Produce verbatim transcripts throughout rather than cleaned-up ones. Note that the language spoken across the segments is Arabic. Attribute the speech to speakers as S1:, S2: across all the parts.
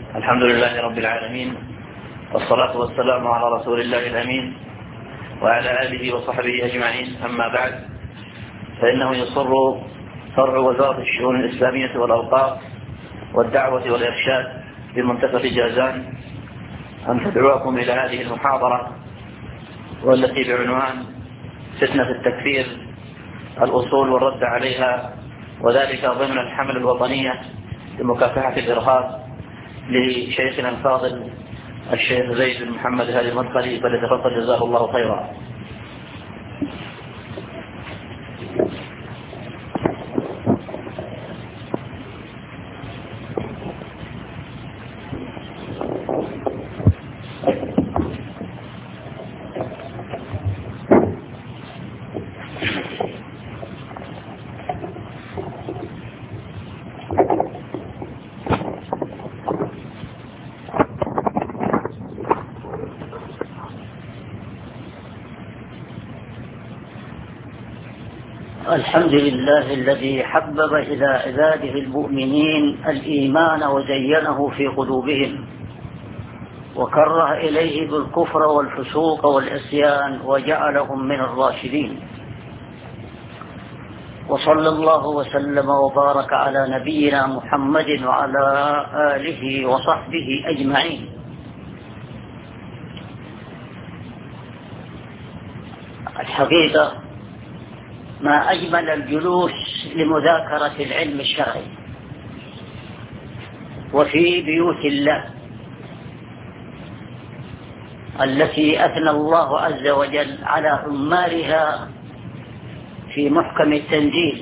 S1: الحمد لله رب العالمين، والصلاة والسلام على رسول الله الأمين وعلى آله وصحبه أجمعين. أما بعد، فإنه يصر فرع وزارة الشؤون الإسلامية والأوقاف والدعوة والإرشاد بمنطقة جازان أن تدعوكم إلى هذه المحاضرة، والتي بعنوان فتنة التكفير: الأصول والرد عليها، وذلك ضمن الحملة الوطنية لمكافحة الإرهاب، لشيخنا الفاضل الشيخ زيد بن محمد هادي المدخلي، فليتفضل جزاه الله خيرا.
S2: الحمد لله الذي حبب إلى عباده المؤمنين الإيمان وزينه في قلوبهم، وكره إليه بالكفر والفسوق والعصيان وجعلهم من الراشدين. وصلى الله وسلم وبارك على نبينا محمد وعلى آله وصحبه أجمعين. الحقيقة ما أجمل الجلوس لمذاكرة العلم الشرعي وفي بيوت الله التي أثنى الله عز وجل على عمالها في محكم التنزيل،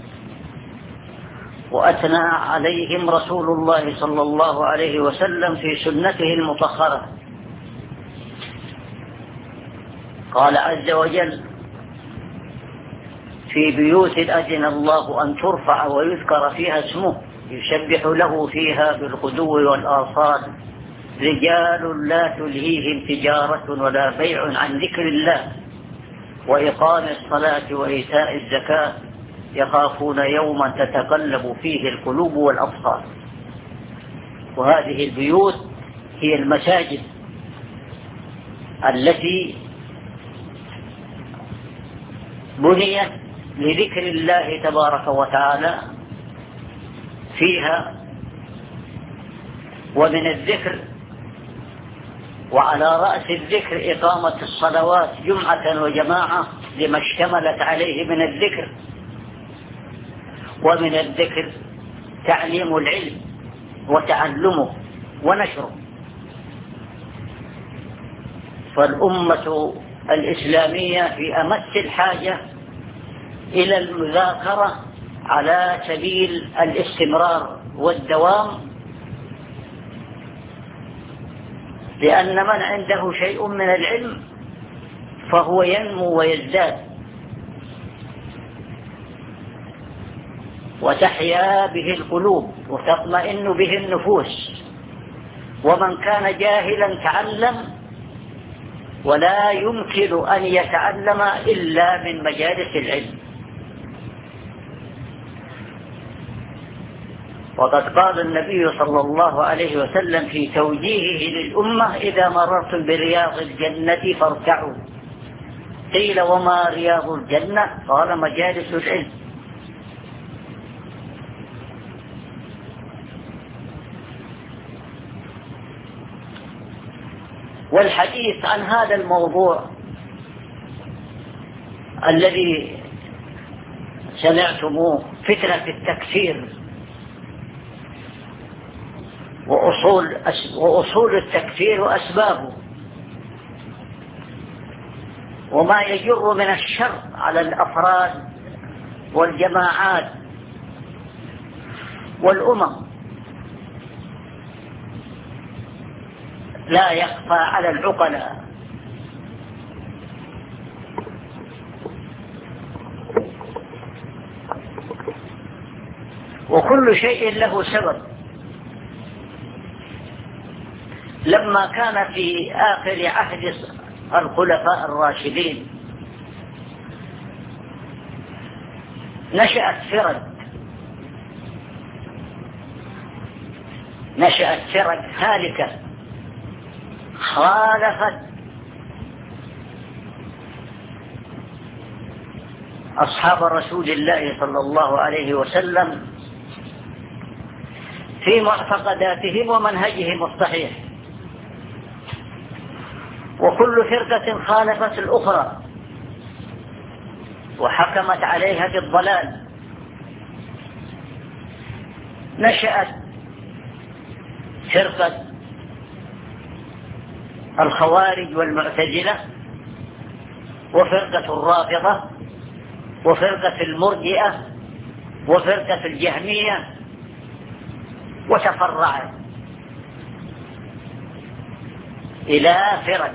S2: وأثنى عليهم رسول الله صلى الله عليه وسلم في سنته المطهرة. قال عز وجل: في بيوت أذن الله أن ترفع ويذكر فيها اسمه يسبح له فيها بالغدو والآصال رجال لا تلهيهم تجارة ولا بيع عن ذكر الله وإقام الصلاة وإيتاء الزكاة يخافون يوما تتقلب فيه القلوب والأبصار. وهذه البيوت هي المساجد التي بنيت لذكر الله تبارك وتعالى فيها، ومن الذكر وعلى رأس الذكر إقامة الصلوات جمعة وجماعة لما اشتملت عليه من الذكر، ومن الذكر تعليم العلم وتعلمه ونشره. فالأمة الإسلامية في أمس الحاجة إلى المذاكرة على سبيل الاستمرار والدوام، لأن من عنده شيء من العلم فهو ينمو ويزداد وتحيا به القلوب وتطمئن به النفوس. ومن كان جاهلا تعلم، ولا يمكن أن يتعلم إلا من مجالس العلم. وقد قال النبي صلى الله عليه وسلم في توجيهه للأمة: إذا مررتم برياض الجنة فارتعوا. قيل: وما رياض الجنة؟ قال: مجالس العلم. والحديث عن هذا الموضوع الذي سمعتموه، فتنة التكفير وأصول, وأصول التكفير وأسبابه، وما يجر من الشر على الأفراد والجماعات والأمم، لا يخفى على العقلاء. وكل شيء له سبب. لما كان في آخر عهد الخلفاء الراشدين نشأت فرق نشأت فرق هالكة خالفت أصحاب رسول الله صلى الله عليه وسلم في معتقداتهم ومنهجهم الصحيح، وكل فرقة خالفت الأخرى وحكمت عليها بالضلال. نشأت فرقة الخوارج والمعتزلة، وفرقة الرافضة، وفرقة المرجئة، وفرقة الجهمية، وتفرعت إلى فرق.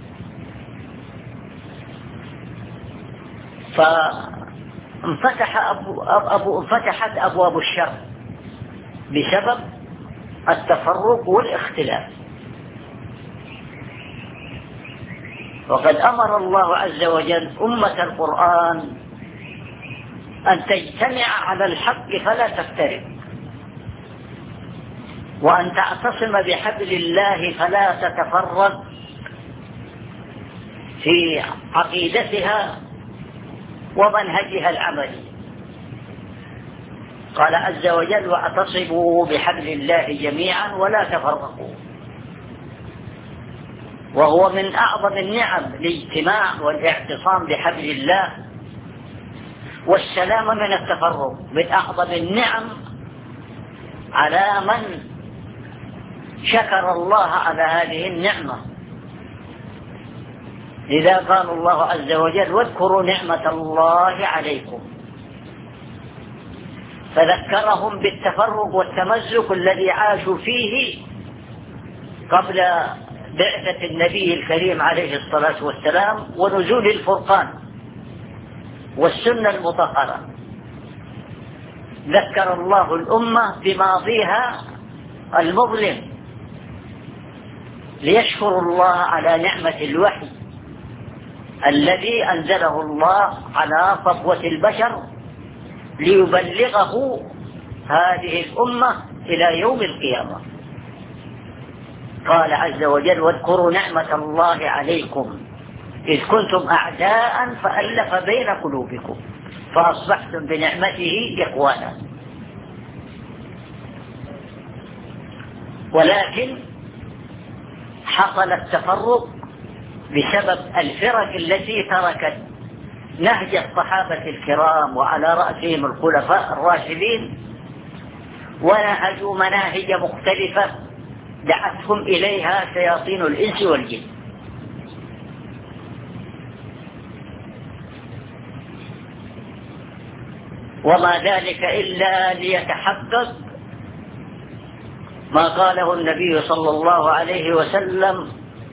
S2: فانفتح أبو أبو انفتحت أبواب الشر بسبب التفرق والاختلاف. وقد أمر الله عز وجل أمة القرآن أن تجتمع على الحق فلا تفترق، وأن تعتصم بحبل الله فلا تتفرق في عقيدتها ومنهجها العملي. قال عز وجل: واعتصموا بحبل الله جميعا ولا تفرقوا. وهو من أعظم النعم الاجتماع والاعتصام بحبل الله والسلام من التفرق، من أعظم النعم على من شكر الله على هذه النعمة. لذا قال الله عز وجل: واذكروا نعمة الله عليكم، فذكرهم بالتفرق والتمزق الذي عاشوا فيه قبل بعثة النبي الكريم عليه الصلاة والسلام ونزول الفرقان والسنة المطهرة. ذكر الله الأمة بماضيها المظلم ليشكر الله على نعمة الوحي الذي أنزله الله على صفوة البشر ليبلغه هذه الأمة إلى يوم القيامة. قال عز وجل: واذكروا نعمة الله عليكم إذ كنتم أعداء فألف بين قلوبكم فأصبحتم بنعمته إخوانا. ولكن حصل التفرق بسبب الفرق التي تركت نهج الصحابة الكرام وعلى رأسهم الخلفاء الراشدين، ونهجوا مناهج مختلفة دعتهم إليها شياطين الإنس والجن. وما ذلك إلا ليتحقق ما قاله النبي صلى الله عليه وسلم: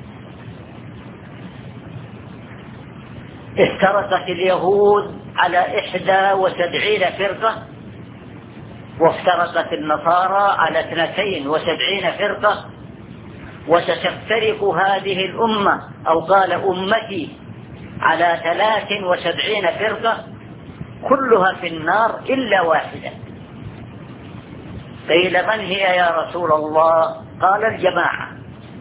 S2: افترقت اليهود على إحدى وسبعين فرقة، وافترقت النصارى على اثنتين وسبعين فرقة، وستفترق هذه الأمة أو قال أمتي على ثلاث وسبعين فرقة كلها في النار إلا واحدة. قيل: من هي يا رسول الله؟ قال: الجماعة.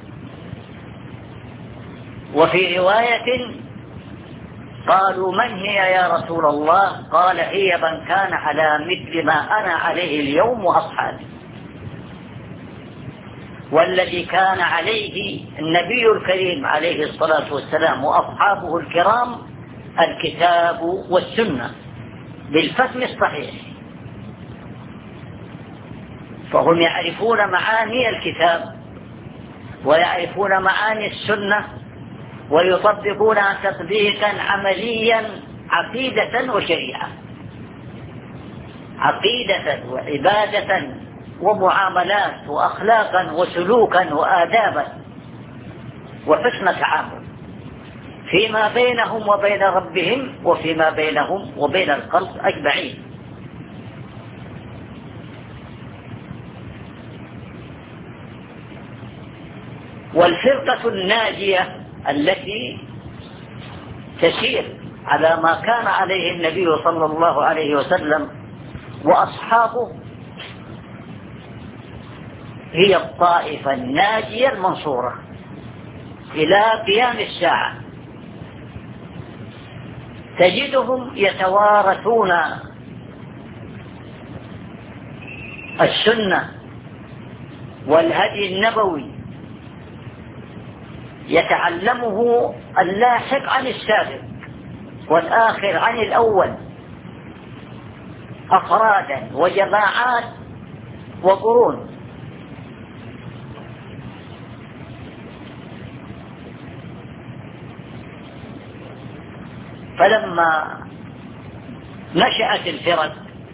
S2: وفي رواية قالوا: من هي يا رسول الله؟ قال: هي من كان على مثل ما أنا عليه اليوم وأصحابي. والذي كان عليه النبي الكريم عليه الصلاة والسلام وأصحابه الكرام الكتاب والسنة بالفهم الصحيح. فهم يعرفون معاني الكتاب ويعرفون معاني السنة ويطبقونها تطبيقا عمليا، عقيدة وشريعة، عقيدة وعبادة ومعاملات وأخلاقا وسلوكا وآدابا وحسن تعامل فيما بينهم وبين ربهم وفيما بينهم وبين الخلق أجمعين. والفرقة الناجية التي تسير على ما كان عليه النبي صلى الله عليه وسلم وأصحابه هي الطائفة الناجية المنصورة إلى قيام الساعة. تجدهم يتوارثون السنة والهدي النبوي، يتعلمه اللاحق عن السابق والآخر عن الأول، أفرادا وجماعات وقرون. فلما نشأت الفرق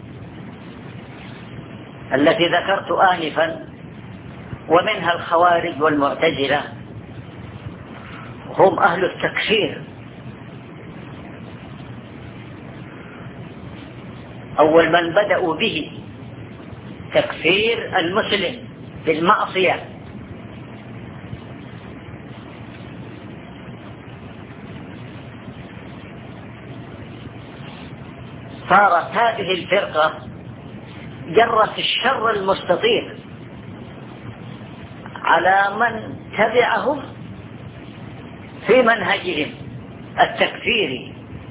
S2: التي ذكرت آنفا ومنها الخوارج والمعتزلة، هم أهل التكفير. أول من بدأوا به تكفير المسلم بالمعصية، صارت هذه الفرقة جرت الشر المستطير على من تبعهم في منهجهم التكفيري،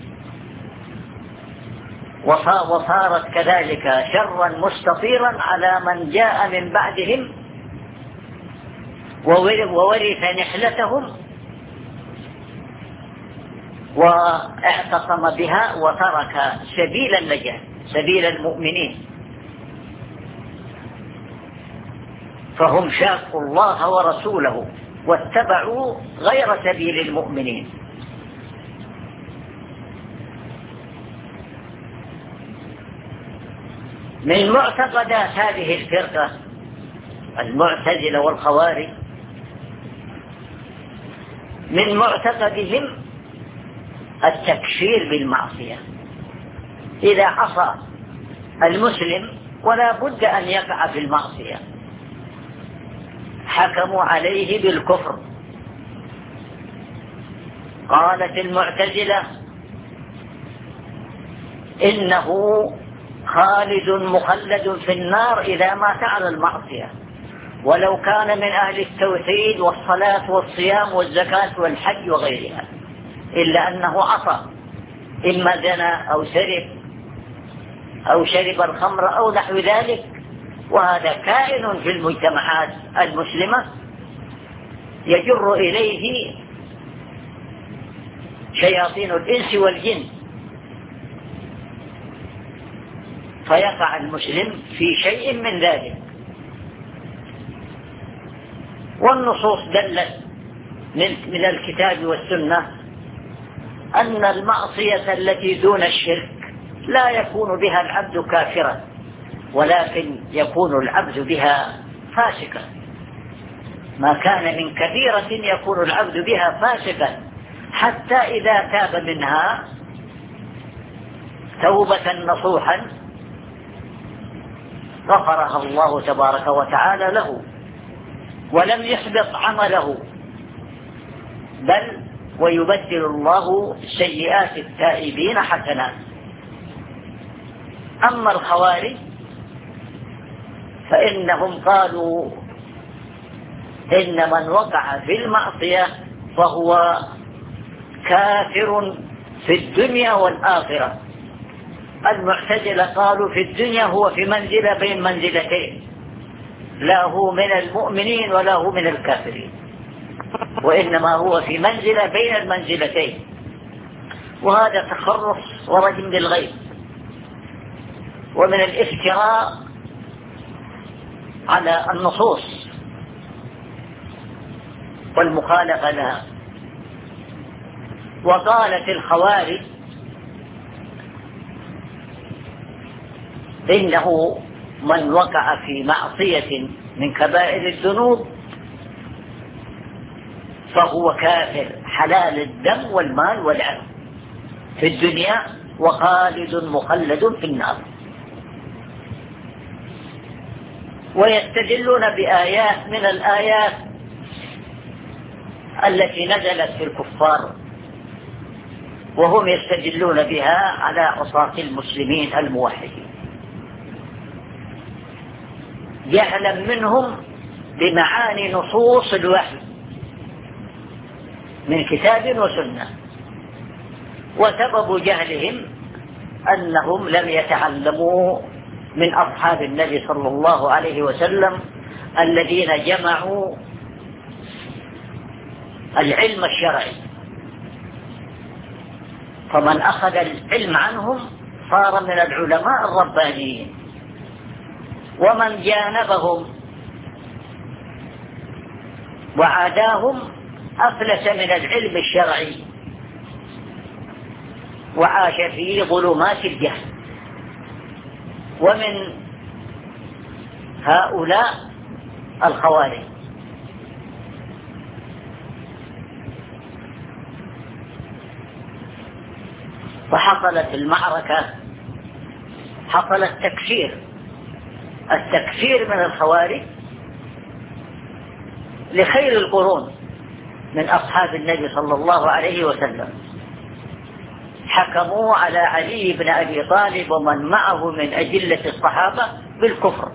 S2: وصارت كذلك شرا مستطيرا على من جاء من بعدهم وورث نحلتهم واعتصم بها وترك سبيل النجاة، سبيل المؤمنين. فهم شاقوا الله ورسوله واتبعوا غير سبيل المؤمنين. من معتقدات هذه الفرقة المعتزلة والخوارج، من معتقدهم التكفير بالمعصية. إذا عصى المسلم ولا بد أن يقع في المعصية، حكموا عليه بالكفر. قالت المعتزلة إنه خالد مخلد في النار إذا مات على المعصية، ولو كان من أهل التوحيد والصلاة والصيام والزكاة والحج وغيرها، إلا أنه عصى، إما زنى أو سرق أو شرب الخمر أو نحو ذلك. وهذا كائن في المجتمعات المسلمة يجر إليه شياطين الإنس والجن، فيقع المسلم في شيء من ذلك. والنصوص دلت من الكتاب والسنة أن المعصية التي دون الشرك لا يكون بها العبد كافرا، ولكن يكون العبد بها فاسقا. ما كان من كبيرة يكون العبد بها فاسقا، حتى إذا تاب منها توبة نصوحا غفرها الله تبارك وتعالى له، ولم يحبط عمله، بل ويبدل الله سيئات التائبين حسنات. أما الخوارج فإنهم قالوا إن من وقع في المعصية فهو كافر في الدنيا والآخرة. المعتزلة قالوا في الدنيا هو في منزلة بين منزلتين، لا هو من المؤمنين ولا هو من الكافرين، وإنما هو في منزلة بين المنزلتين. وهذا تخرص ورجم بالغيب ومن الافتراء على النصوص والمخالفة لها. وقالت الخوارج إنه من وقع في معصية من كبائر الذنوب فهو كافر حلال الدم والمال والعرض في الدنيا وخالد مخلد في النار. ويستدلون بآيات من الآيات التي نزلت في الكفار، وهم يستدلون بها على عصاة المسلمين الموحدين، جهلا منهم بمعاني نصوص الوحي من كتاب وسنة، وسبب جهلهم أنهم لم يتعلموا من أصحاب النبي صلى الله عليه وسلم الذين جمعوا العلم الشرعي، فمن أخذ العلم عنهم صار من العلماء الربانيين، ومن جانبهم وعاداهم أفلس من العلم الشرعي وعاش في ظلمات الجهل. ومن هؤلاء الخوارج. وحصلت المعركة، حصل التكفير التكفير من الخوارج لخير القرون من أصحاب النبي صلى الله عليه وسلم. حكموا على علي بن أبي طالب ومن معه من أجلة الصحابة بالكفر،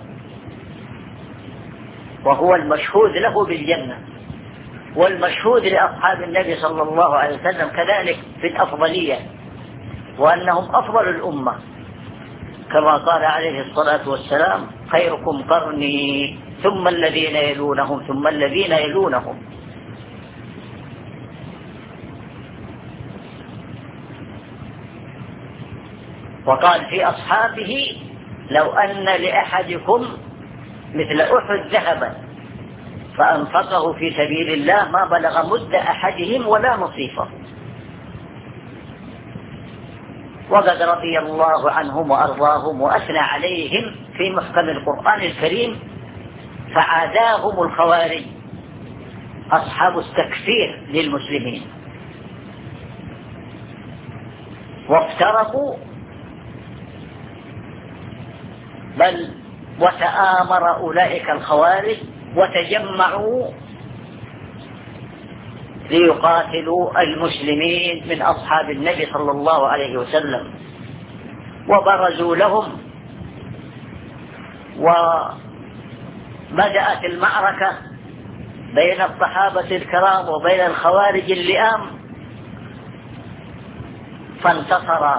S2: وهو المشهود له بالجنة، والمشهود لأصحاب النبي صلى الله عليه وسلم كذلك بالأفضلية، وأنهم أفضل الأمة، كما قال عليه الصلاة والسلام: خيركم قرني ثم الذين يلونهم ثم الذين يلونهم. وقال في أصحابه: لو أن لأحدكم مثل أحد ذهبا فأنفقه في سبيل الله ما بلغ مد أحدهم ولا نصيفه. وقد رضي الله عنهم وأرضاهم وأثنى عليهم في محكم القرآن الكريم، فعاداهم الخوارج أصحاب التكفير للمسلمين، وافترقوا بل وتآمر أولئك الخوارج وتجمعوا ليقاتلوا المسلمين من أصحاب النبي صلى الله عليه وسلم، وبرزوا لهم، وبدأت المعركة بين الصحابة الكرام وبين الخوارج اللئام، فانتصر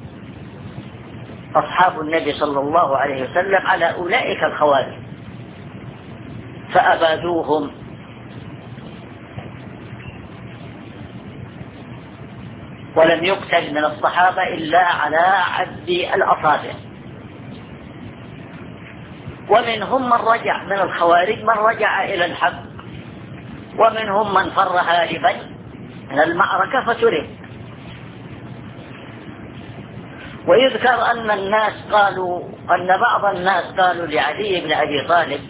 S2: أصحاب النبي صلى الله عليه وسلم على أولئك الخوارج فأبادوهم، ولم يقتل من الصحابة إلا على عد الأصابع. ومنهم من رجع من الخوارج، من رجع إلى الحق، ومنهم من فر هاربا من المعركة فترك. ويذكر أن الناس قالوا أن بعض الناس قالوا لعلي بن أبي طالب: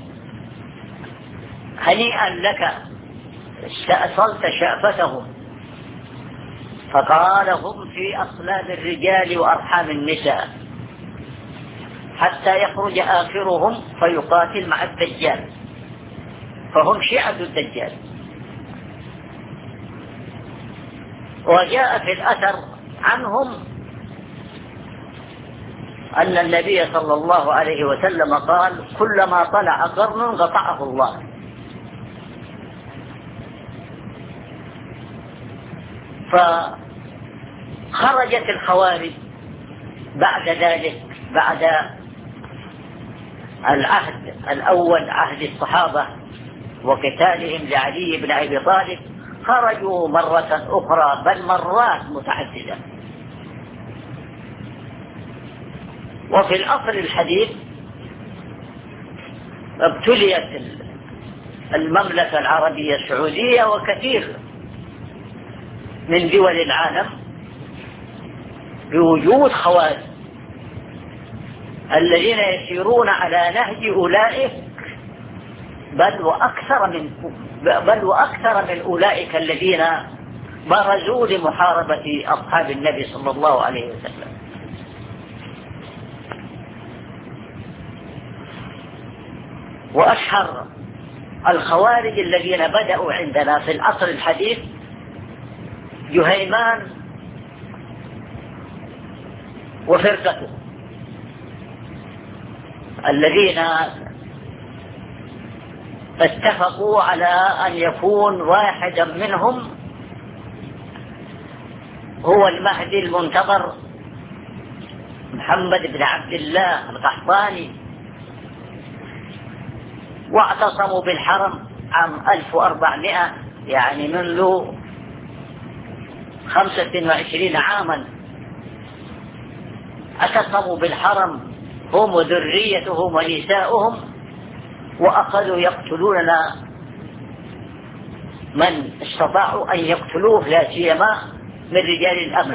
S2: هنيئا لك استأصلت شأفتهم. فقال: هم في أصلاب الرجال وأرحام النساء، حتى يخرج آخرهم فيقاتل مع الدجال، فهم شيعة الدجال. وجاء في الأثر عنهم أن النبي صلى الله عليه وسلم قال: كلما طلع قرن قطعه الله. فخرجت الخوارج بعد ذلك، بعد العهد الأول عهد الصحابة وقتالهم لعلي بن أبي طالب، خرجوا مرة أخرى بل مرات متعددة. وفي العصر الحديث ابتليت المملكة العربية السعودية وكثير من دول العالم بوجود خوارج الذين يسيرون على نهج أولئك، بل وأكثر من بل وأكثر من أولئك الذين برزوا لمحاربة أصحاب النبي صلى الله عليه وسلم. وأشهر الخوارج الذين بدأوا عندنا في العصر الحديث جهيمان وفرقته، الذين اتفقوا على أن يكون واحدا منهم هو المهدي المنتظر محمد بن عبد الله القحطاني، واعتصموا بالحرم عام ألف وأربعمائة، يعني منذ خمسة وعشرين عاما اعتصموا بالحرم هم وذريتهم ونساؤهم، وأخذوا يقتلون من استطاعوا أن يقتلوه، لا سيما من رجال الأمن.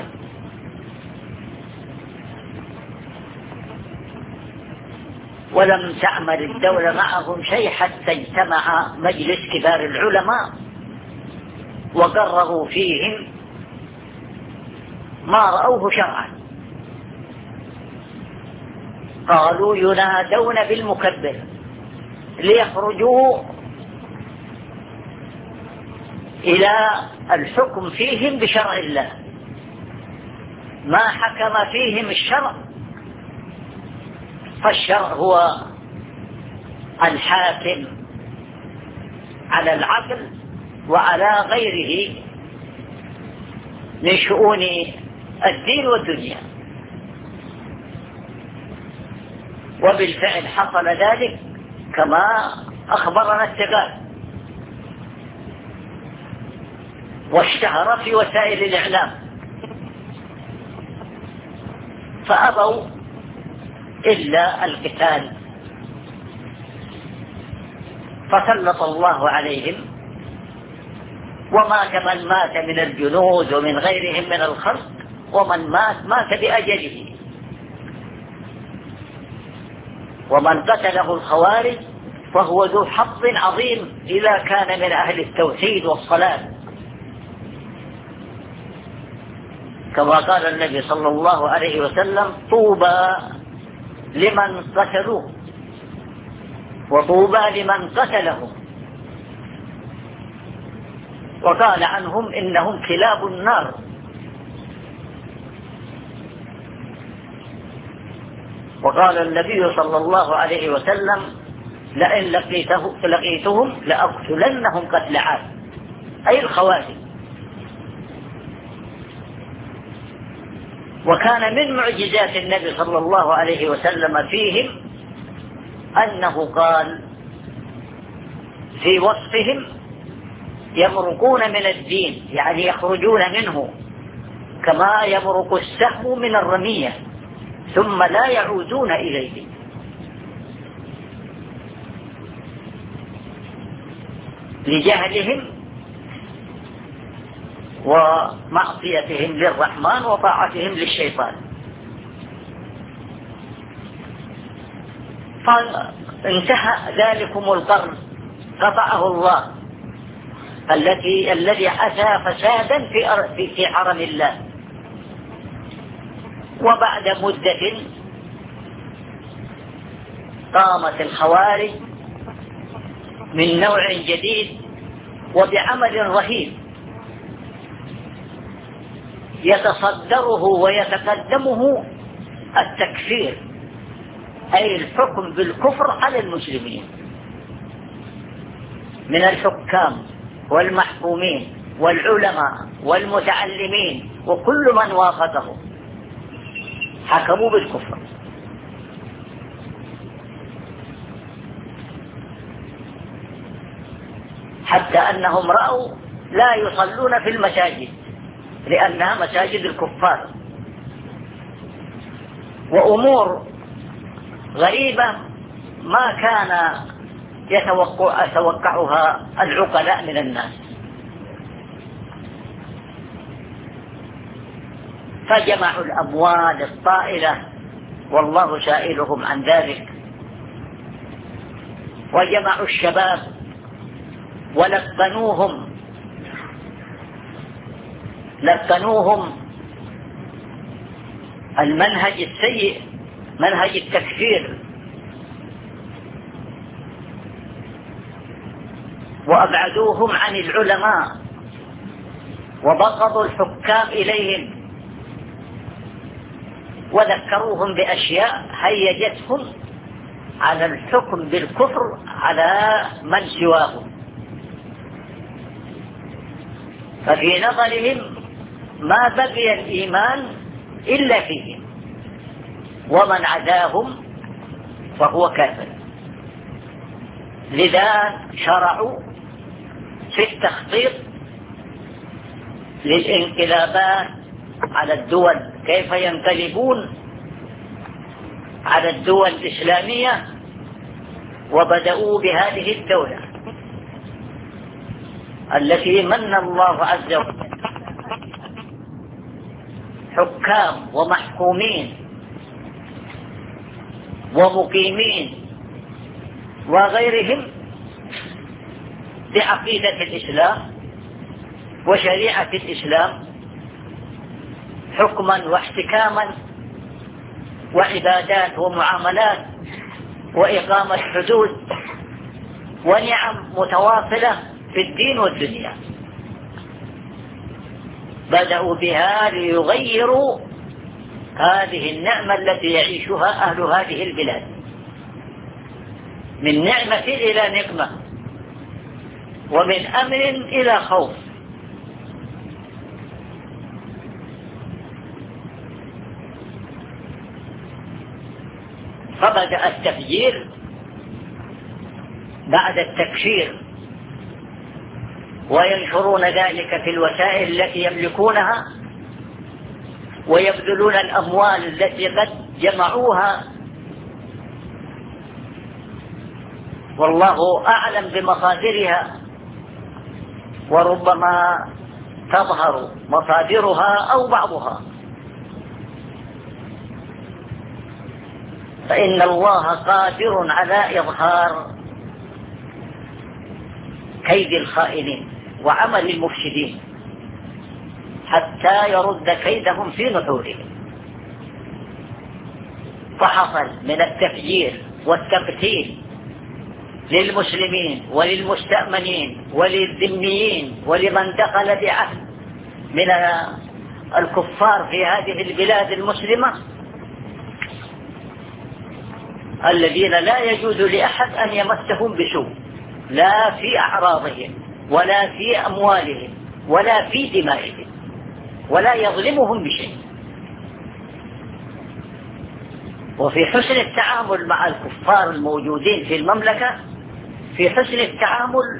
S2: ولم تعمل الدولة معهم شيء حتى اجتمع مجلس كبار العلماء وقرروا فيهم ما رأوه شرعا. قالوا ينادون بالمكبر ليخرجوا إلى الحكم فيهم بشرع الله، ما حكم فيهم الشرع، فالشرع هو الحاكم على العقل وعلى غيره من شؤون الدين والدنيا. وبالفعل حصل ذلك كما أخبرنا التقال، واشتهر في وسائل الإعلام، فأبوا إلا القتال، فسلط الله عليهم ومات من مات من الجنود ومن غيرهم من الخلق، ومن مات مات بأجله. ومن قتله الخوارج فهو ذو حظ عظيم إذا كان من أهل التوحيد والصلاة، كما قال النبي صلى الله عليه وسلم: طوبى لمن قتلوه وطوبى لمن قتلهم. وقال عنهم: إنهم كلاب النار. وقال النبي صلى الله عليه وسلم: لئن لقيته لقيتهم لأقتلنهم قتل عاد، أي الخوارج. وكان من معجزات النبي صلى الله عليه وسلم فيهم أنه قال في وصفهم: يمرقون من الدين، يعني يخرجون منه كما يمرق السهم من الرمية ثم لا يعودون إليه. لجهلهم ومعصيتهم للرحمن وطاعتهم للشيطان. فانتهى ذلكم القرن قطعه الله التي الذي أتى فسادا في في حرم الله. وبعد مدة قامت الخوارج من نوع جديد وبعمل رهيب يتصدره ويتقدمه التكفير، أي الحكم بالكفر على المسلمين من الحكام والمحكومين والعلماء والمتعلمين وكل من وافقه حكموا بالكفر. حتى أنهم رأوا لا يصلون في المساجد لأنها مساجد الكفار، وأمور غريبة ما كان يتوقع يتوقعها العقلاء من الناس. فجمعوا الأموال الطائلة والله سائلهم عن ذلك، وجمعوا الشباب ولقنوهم لقنوهم المنهج السيء، منهج التكفير، وأبعدوهم عن العلماء وبغضوا الحكام إليهم، وذكروهم بأشياء هيجتهم على الحكم بالكفر على من سواه، ففي نظرهم ما بقي الإيمان إلا فيهم، ومن عداهم فهو كافر. لذا شرعوا في التخطيط للانقلابات على الدول، كيف ينقلبون على الدول الإسلامية، وبدأوا بهذه الدولة التي من الله عز وجل حكام ومحكومين ومقيمين وغيرهم بعقيدة الإسلام وشريعة الإسلام حكما واحتكاما وعبادات ومعاملات وإقامة حدود ونعم متواصلة في الدين والدنيا. بدأوا بها ليغيروا هذه النعمة التي يعيشها أهل هذه البلاد، من نعمة إلى نقمة، ومن أمن إلى خوف. فبدأ التفجير بعد التكفير، وينشرون ذلك في الوسائل التي يملكونها، ويبذلون الأموال التي قد جمعوها، والله أعلم بمصادرها، وربما تظهر مصادرها أو بعضها. فإن الله قادر على إظهار كيد الخائنين وعمل المفسدين حتى يرد كيدهم في نحورهم. فحصل من التفجير والتقتيل للمسلمين وللمستأمنين وللذميين ولمن دخل بعهد من الكفار في هذه البلاد المسلمة، الذين لا يجوز لأحد أن يمسهم بسوء، لا في أعراضهم ولا في أموالهم ولا في دمائهم، ولا يظلمهم بشيء. وفي حسن التعامل مع الكفار الموجودين في المملكة، في حسن التعامل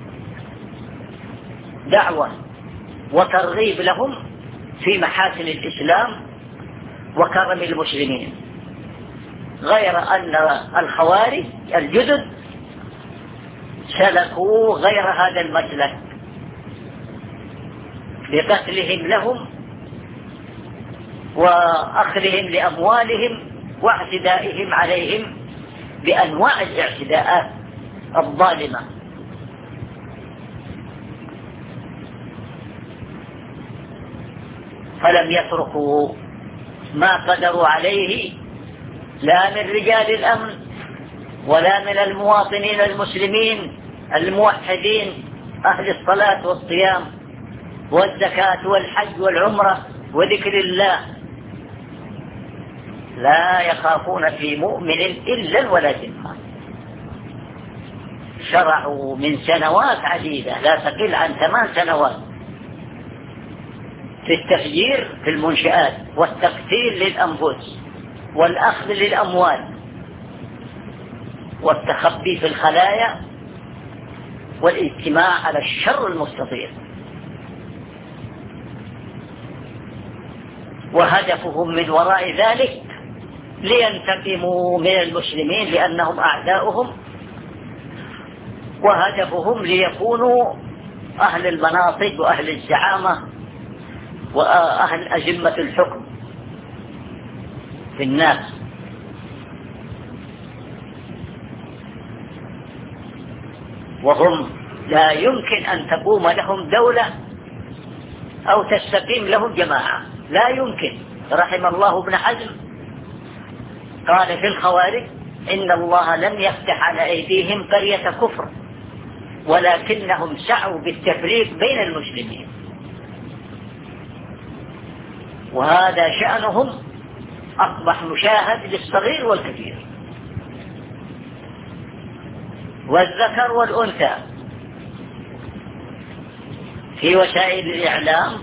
S2: دعوة وترغيب لهم في محاسن الإسلام وكرم المسلمين، غير أن الخوارج الجدد سلكوا غير هذا المسلك بقتلهم لهم وأخذهم لأموالهم واعتدائهم عليهم بأنواع الاعتداءات الظالمة. فلم يتركوا ما قدروا عليه لا من رجال الأمن ولا من المواطنين المسلمين الموحدين أهل الصلاة والصيام والزكاة والحج والعمرة وذكر الله، لا يخافون في مؤمن إلا ولا ذمة. شرعوا من سنوات عديدة لا تقل عن ثمان سنوات في التفجير في المنشآت والتقتيل للأنفس والأخذ للأموال والتخبي في الخلايا والاجتماع على الشر المستطير. وهدفهم من وراء ذلك لينتقموا من المسلمين لأنهم أعداؤهم، وهدفهم ليكونوا أهل المناصب وأهل الزعامة وأهل أزمة الحكم في الناس. وهم لا يمكن أن تقوم لهم دولة أو تستقيم لهم جماعة، لا يمكن. رحم الله ابن حزم قال في الخوارج: إن الله لم يفتح على أيديهم قرية كفر ولكنهم سعوا بالتفريق بين المسلمين. وهذا شأنهم أصبح مشاهد للصغير والكبير. والذكر والأنثى في وسائل الإعلام.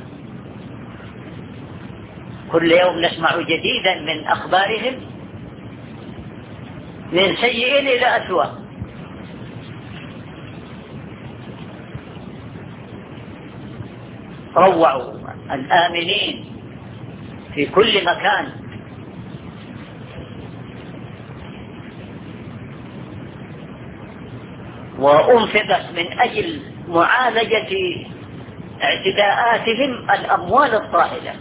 S2: كل يوم نسمع جديدا من أخبارهم من سيء إلى أسوأ. روعوا الآمنين في كل مكان. وأنفقت من أجل معالجة اعتداءاتهم الأموال الطائلة،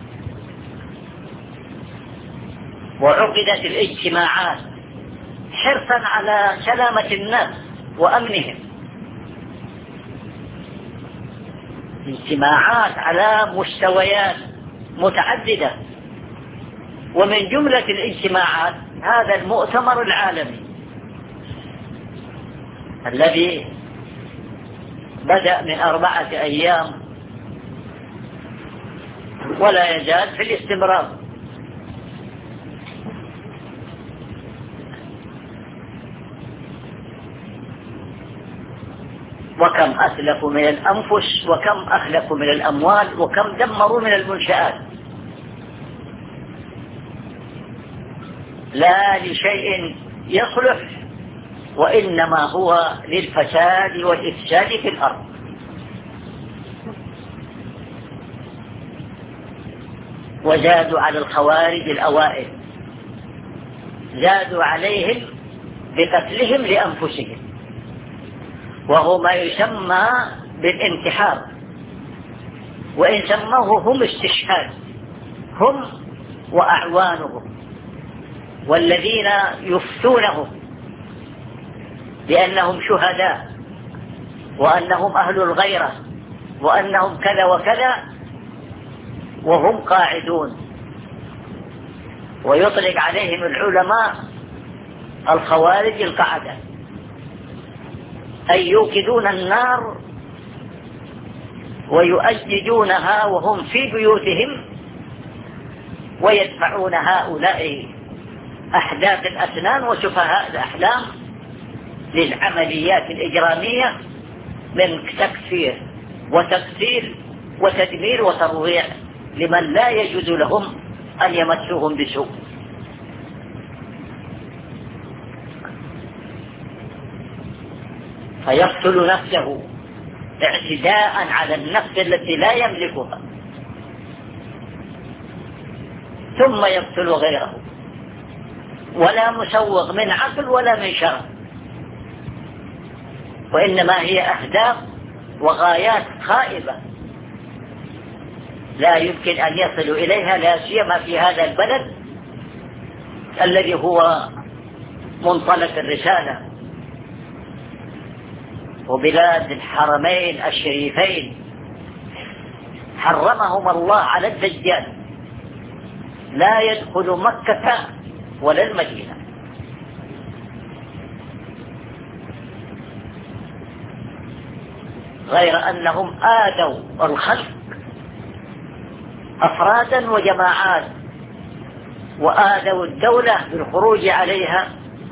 S2: وعقدت الاجتماعات حرصا على سلامة الناس وأمنهم، اجتماعات على مستويات متعددة. ومن جملة الاجتماعات هذا المؤتمر العالمي الذي بدأ من أربعة أيام ولا يزال في الاستمرار. وكم أتلفوا من الأنفس، وكم أهلكوا من الأموال، وكم دمروا من المنشآت، لا لشيء يصلح، وإنما هو للفساد والإفساد في الأرض. وزادوا على الخوارج الأوائل، زادوا عليهم بقتلهم لأنفسهم، وهو ما يسمى بالانتحار، وإن سموه هم استشهاد، هم وأعوانهم والذين يفتونهم بأنهم شهداء وأنهم أهل الغيرة وأنهم كذا وكذا، وهم قاعدون. ويطلق عليهم العلماء الخوارج القعدة، أي يوقدون النار ويؤججونها وهم في بيوتهم، ويدفعون هؤلاء أحداث الأسنان وسفهاء الأحلام للعمليات الإجرامية من تكفير وتقتيل وتدمير وترويع لمن لا يجوز لهم أن يمسوهم بسوء. فيقتل نفسه اعتداء على النفس التي لا يملكها، ثم يقتل غيره، ولا مسوغ من عقل ولا من شرع، وإنما هي أهداف وغايات خائبة لا يمكن أن يصلوا إليها، لا سيما في هذا البلد الذي هو منطلق الرسالة، وبلاد الحرمين الشريفين حرمهم الله على الدجال، لا يدخل مكة ولا المدينة. غير أنهم آذوا الخلق أفرادا وجماعات، وآذوا الدولة بالخروج عليها،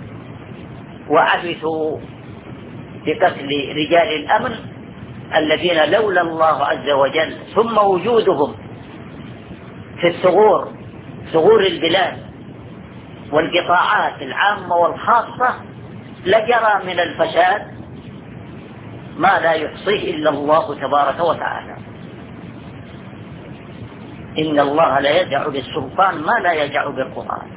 S2: وعبثوا بقتل رجال الأمن الذين لولا الله عز وجل ثم وجودهم في الثغور، ثغور البلاد والقطاعات العامة والخاصة، لجرى من الفساد ما لا يحصيه إلا الله تبارك وتعالى. إن الله لا يدع بالسلطان ما لا يدع بالقرآن.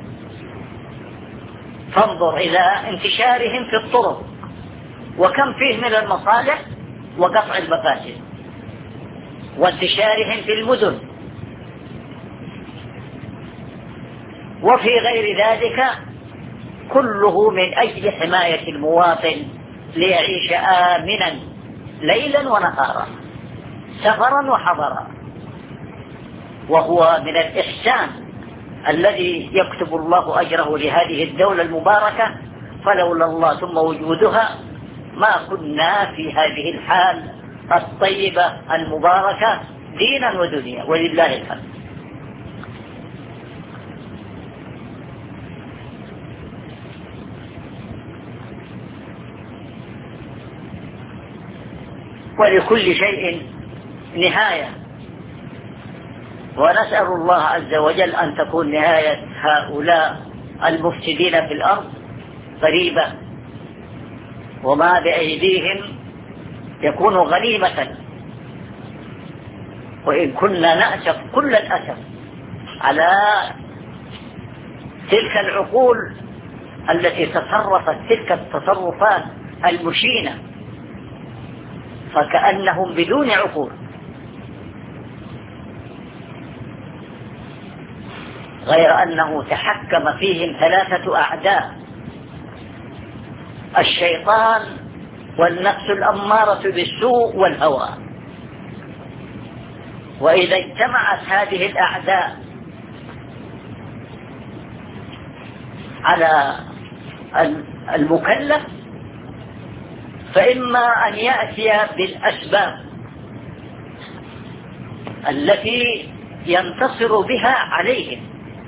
S2: فانظر إلى انتشارهم في الطرق، وكم فيه من المصالح وقطع المفاسد، وانتشارهم في المدن، وفي غير ذلك، كله من أجل حماية المواطن ليعيش آمنا ليلا ونهارا، سفرا وحضرا. وهو من الإحسان الذي يكتب الله أجره لهذه الدولة المباركة، فلولا الله ثم وجودها ما كنا في هذه الحال الطيبة المباركة دينا ودنيا، ولله الحمد. ولكل شيء نهاية، ونسأل الله عز وجل أن تكون نهاية هؤلاء المفسدين في الأرض قريبة، وما بأيديهم يكون غنيمة. وإن كنا نأسف كل الأسف على تلك العقول التي تصرفت تلك التصرفات المشينة، فكأنهم بدون عقول، غير أنه تحكم فيهم ثلاثة أعداء: الشيطان والنفس الأمارة بالسوء والهوى. وإذا اجتمعت هذه الأعداء على المكلف فإما أن يأتي بالأسباب التي ينتصر بها عليهم،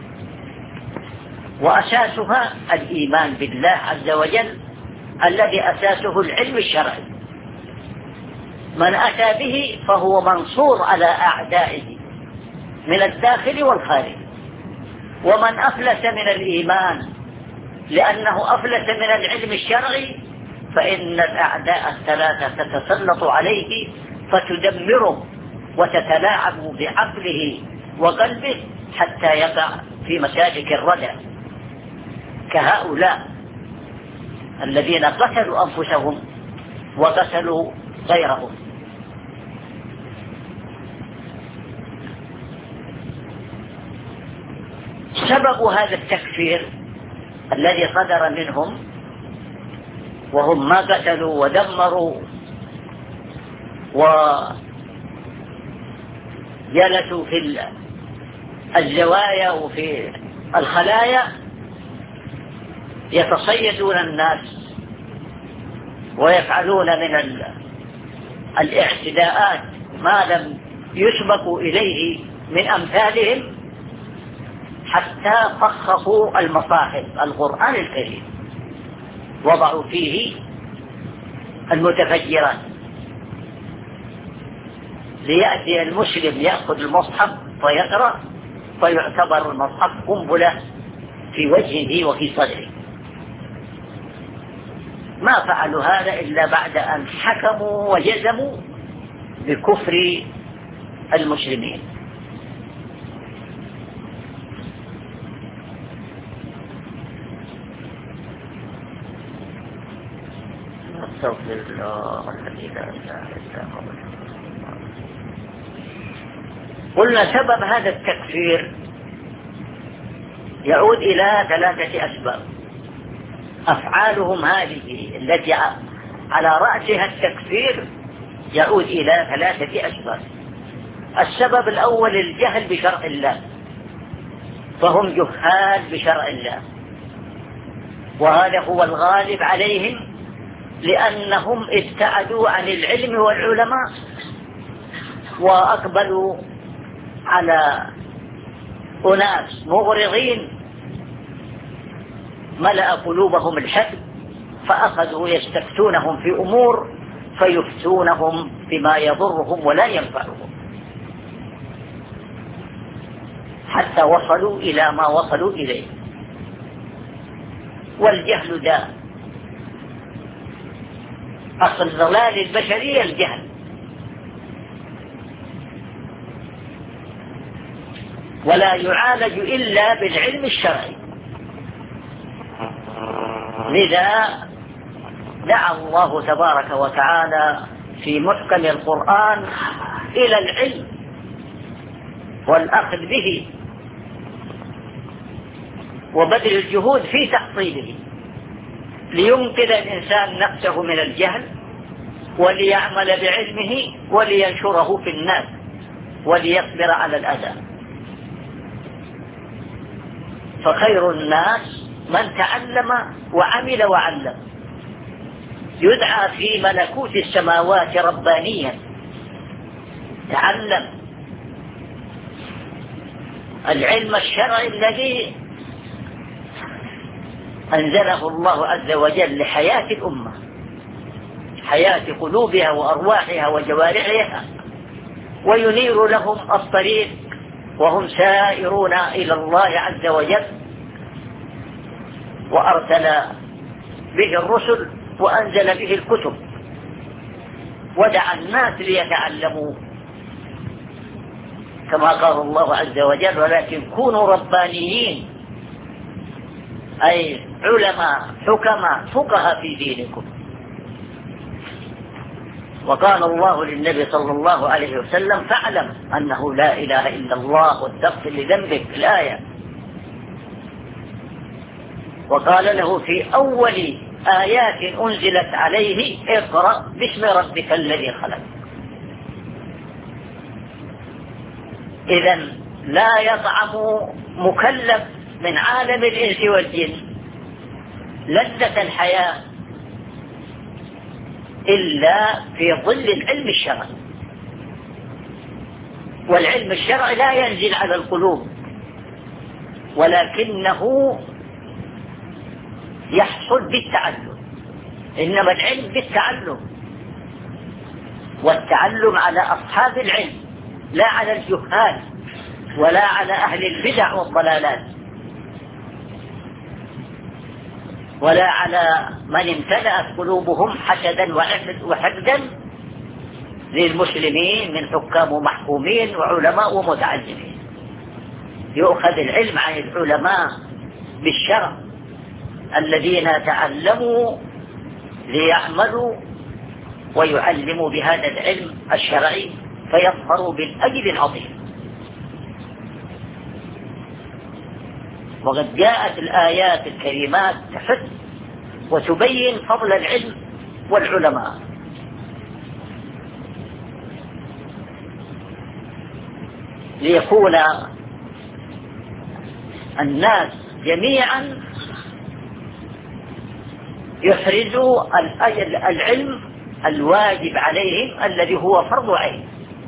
S2: وأساسها الإيمان بالله عز وجل الذي أساسه العلم الشرعي. من أتى به فهو منصور على أعدائه من الداخل والخارج. ومن أفلس من الإيمان لأنه أفلس من العلم الشرعي فإن الأعداء الثلاثة تتسلط عليه فتدمره وتتلاعب بعقله وقلبه حتى يقع في مسالك الردى، كهؤلاء الذين قتلوا أنفسهم وقتلوا غيرهم. سبب هذا التكفير الذي صدر منهم وهم ما قتلوا ودمروا وجلسوا في الزوايا وفي الخلايا يتصيدون الناس ويفعلون من الاعتداءات ما لم يسبقوا إليه من أمثالهم، حتى فخخوا المصاحف القرآن الكريم، وضعوا فيه المتفجرات، ليأتي المسلم يأخذ المصحف ويقرأ فيعتبر المصحف قنبلة في وجهه وفي صدره. ما فعلوا هذا إلا بعد أن حكموا وجزموا بكفر المسلمين. استغفر الله الذي لا اله الا هو. قلنا سبب هذا التكفير يعود إلى ثلاثة أسباب. أفعالهم هذه التي على رأسها التكفير يعود إلى ثلاثة أسباب. السبب الأول الجهل بشرع الله، فهم جهال بشرع الله، وهذا هو الغالب عليهم لأنهم ابتعدوا عن العلم والعلماء وأقبلوا على أناس مغرضين ملأ قلوبهم الحقد، فأخذوا يستفتونهم في أمور فيفتونهم بما يضرهم ولا ينفعهم، حتى وصلوا إلى ما وصلوا إليه. والجهل داء، أصل ضلال البشرية الجهل، ولا يعالج إلا بالعلم الشرعي. لذا دعا الله تبارك وتعالى في محكم القرآن إلى العلم والأخذ به وبذل الجهود في تحصيله، لينقذ الإنسان نفسه من الجهل وليعمل بعلمه ولينشره في الناس وليصبر على الأذى. فخير الناس من تعلم وعمل وعلم، يدعى في ملكوت السماوات ربانيا. تعلم العلم الشرعي الذي أنزله الله عز وجل لحياة الأمة، حياة قلوبها وأرواحها وجوارحها، وينير لهم الطريق وهم سائرون إلى الله عز وجل. وأرسل به الرسل وأنزل به الكتب ودعا الناس ليتعلموا، كما قال الله عز وجل: ولكن كونوا ربانيين، أي علماء حكماء فقهاء في دينكم. وقال الله للنبي صلى الله عليه وسلم: فاعلم أنه لا إله إلا الله واستغفر لذنبك، الآية. وقال له في أول آيات أنزلت عليه: اقرأ باسم ربك الذي خلق. إذن لا يطعم مكلف من عالم الإنس والجن لذة الحياة إلا في ظل العلم الشرعي. والعلم الشرعي لا ينزل على القلوب، ولكنه يحصل بالتعلم. إنما العلم بالتعلم، والتعلم على أصحاب العلم لا على الجهال ولا على أهل البدع والضلالات، ولا على من امتلأت قلوبهم حسدا وحقدا للمسلمين من حكام ومحكومين وعلماء ومتعلمين. يؤخذ العلم عن العلماء بالشرع الذين تعلموا ليعملوا ويعلموا بهذا العلم الشرعي فيظهروا بالأجر العظيم. وقد جاءت الآيات الكريمات تحث وتبين فضل العلم والعلماء. ليكون الناس جميعا يحرزوا العلم الواجب عليهم الذي هو فرض عين.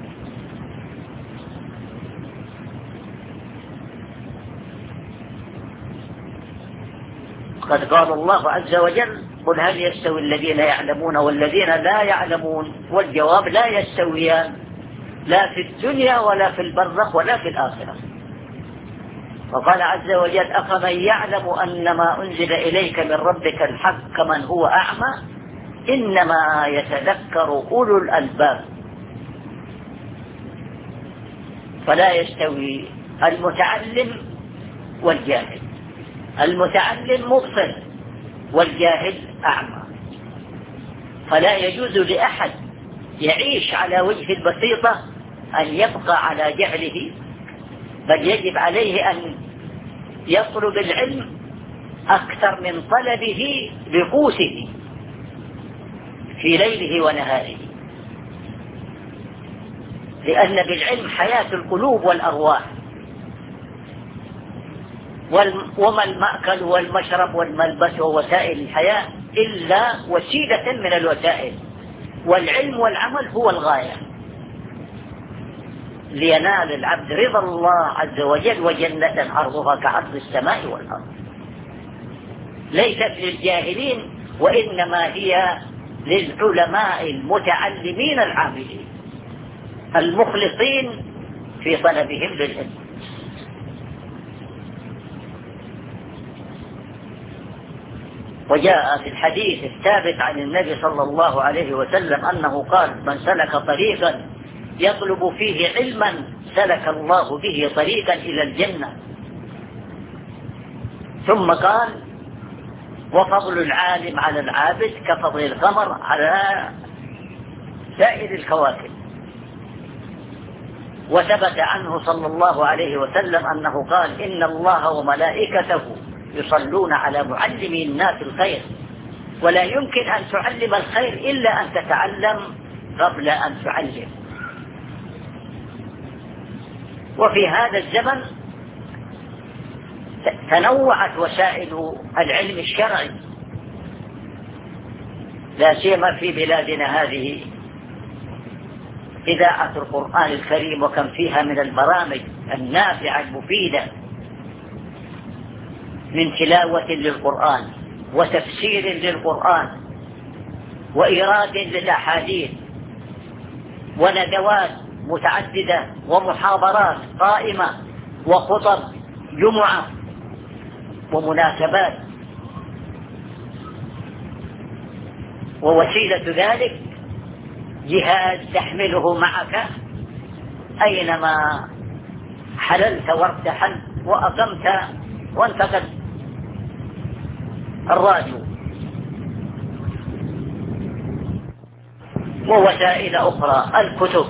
S2: قد قال الله عز وجل: قل هل يستوي الذين يعلمون والذين لا يعلمون؟ والجواب: لا يستويان، لا في الدنيا ولا في البرزخ ولا في الآخرة. وقال عز وجل: أفمن يعلم أن ما أنزل إليك من ربك الحق كمن هو أعمى إنما يتذكر أولو الألباب. فلا يستوي المتعلم والجاهل، المتعلم مبصر والجاهل أعمى. فلا يجوز لأحد يعيش على وجه البسيطة أن يبقى على جهله، بل يجب عليه أن يطلب العلم أكثر من طلبه لقوته في ليله ونهاره، لأن بالعلم حياة القلوب والأرواح. وما المأكل والمشرب والملبس ووسائل الحياة إلا وسيلة من الوسائل، والعلم والعمل هو الغاية، لينال العبد رضا الله عز وجل وجنة عرضها كعرض السماء والأرض. ليست للجاهلين وإنما هي للعلماء المتعلمين العاملين المخلصين في طلبهم للعلم. وجاء في الحديث الثابت عن النبي صلى الله عليه وسلم أنه قال: من سلك طريقا يطلب فيه علما سلك الله به طريقا إلى الجنة. ثم قال: وفضل العالم على العابد كفضل القمر على سائر الكواكب. وثبت عنه صلى الله عليه وسلم أنه قال: إن الله وملائكته يصلون على معلم الناس الخير، ولا يمكن أن تعلم الخير إلا أن تتعلم قبل أن تعلم. وفي هذا الزمن تنوعت وسائل العلم الشرعي، لا سيما في بلادنا هذه إذاعة القرآن الكريم، وكم فيها من البرامج النافعة المفيدة من تلاوة للقرآن وتفسير للقرآن وإيراد للأحاديث وندوات متعددة ومحاضرات قائمة وخطب جمعة ومناسبات. ووسيلة ذلك جهاز تحمله معك أينما حللت وارتحلت وأقمت وانتقلت. الراديو ووسائل أخرى، الكتب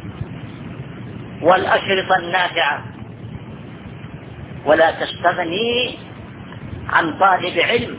S2: والأشرطة النافعة. ولا تستغني عن طالب علم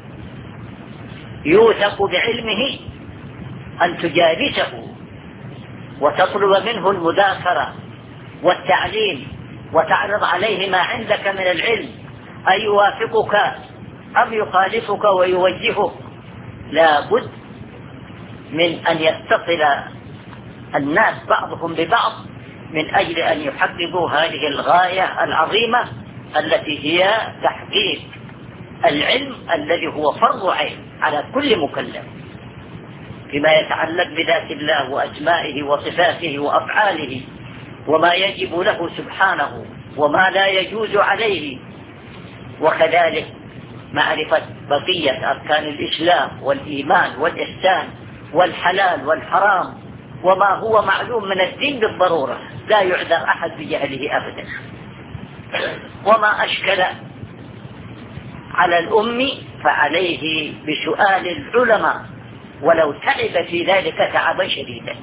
S2: يوثق بعلمه أن تجالسه وتطلب منه المذاكرة والتعليم وتعرض عليه ما عندك من العلم، أن يوافقك أم يخالفك ويوجهك. لا بد من أن يتصل الناس بعضهم ببعض من أجل أن يحققوا هذه الغاية العظيمة التي هي تحقيق العلم الذي هو فرض عين على كل مكلف فيما يتعلق بذات الله وأسمائه وصفاته وأفعاله، وما يجب له سبحانه وما لا يجوز عليه، وكذلك معرفة بقية أركان الإسلام والإيمان والإحسان والحلال والحرام وما هو معلوم من الدين بالضرورة، لا يعذر أحد بجهله أبدا. وما أشكل على الأم فعليه بسؤال العلماء ولو تعب في ذلك تعبا شديدا،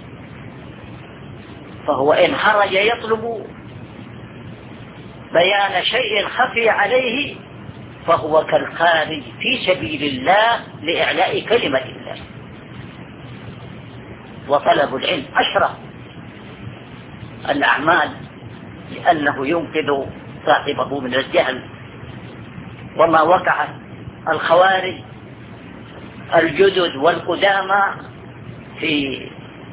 S2: فهو إن خرج يطلب بيان شيء خفي عليه فهو كالخارج في سبيل الله لإعلاء كلمة الله. وطلب العلم أشرف الأعمال لأنه ينقذ صاحبه من الجهل. وما وقع الخوارج الجدد والقدامى في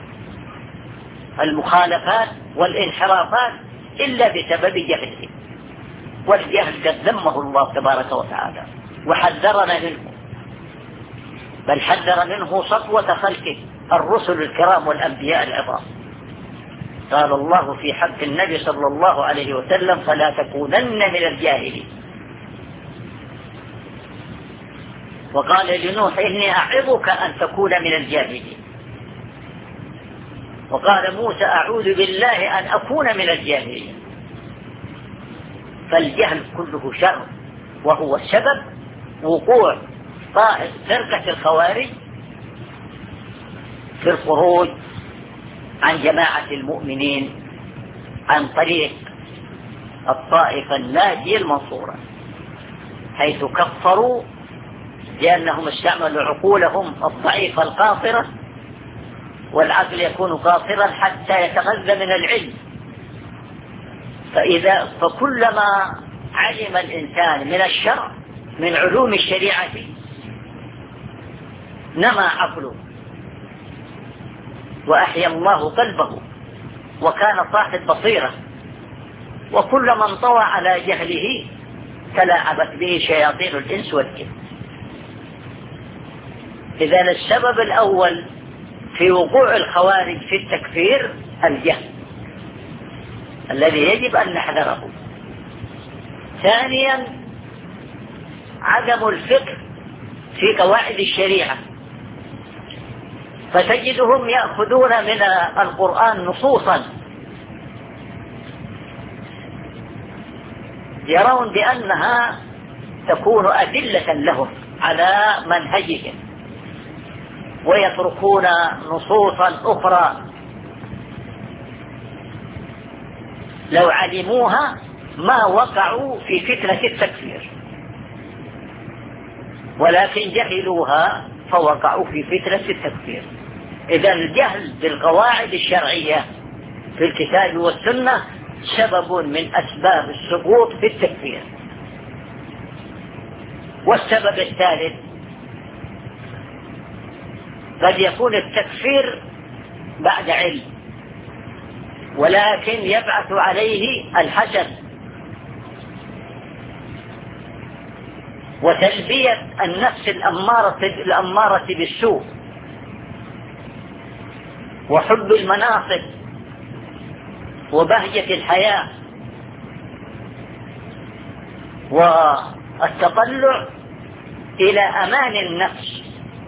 S2: المخالفات والانحرافات إلا بسبب جهله، والجهل قد ذمه الله تبارك وتعالى وحذرنا منه، بل حذر منه صفوة خلقه الرسل الكرام والأنبياء العظام. قال الله في حق النبي صلى الله عليه وسلم: فلا تكونن من الجاهلين. وقال لنوح: إني أعظك أن تكون من الجاهلين. وقال موسى: أعوذ بالله أن أكون من الجاهلين. فالجهل كله شر، وهو سبب وقوع فرقة الخوارج في الخروج عن جماعة المؤمنين عن طريق الطائفة الناجية المنصورة، حيث كفروا لأنهم استعملوا عقولهم الضعيفة القاصرة، والعقل يكون قاصرا حتى يتغذى من العلم. فإذا فكلما علم الإنسان من الشرع من علوم الشريعة نمى عقله وأحيا الله قلبه وكان صاحب بصيرة. وكلما انطوى على جهله تلاعبت به شياطين الإنس والجن. إذا السبب الأول في وقوع الخوارج في التكفير الجهل الذي يجب أن نحذره. ثانيا عدم الفقه في قواعد الشريعة، فتجدهم يأخذون من القرآن نصوصا يرون بأنها تكون أدلة لهم على منهجهم، ويتركون نصوصا أخرى لو علموها ما وقعوا في فتنة التكفير، ولكن جهلوها فوقعوا في فتنة التكفير. إذا الجهل بالقواعد الشرعية في الكتاب والسنة سبب من أسباب السقوط في التكفير. والسبب الثالث قد يكون التكفير بعد علم، ولكن يبعث عليه الحسد وتلبية النفس الأمارة, الأمارة بالسوء وحب المناصب وبهجة الحياة والتطلع إلى أمان النفس،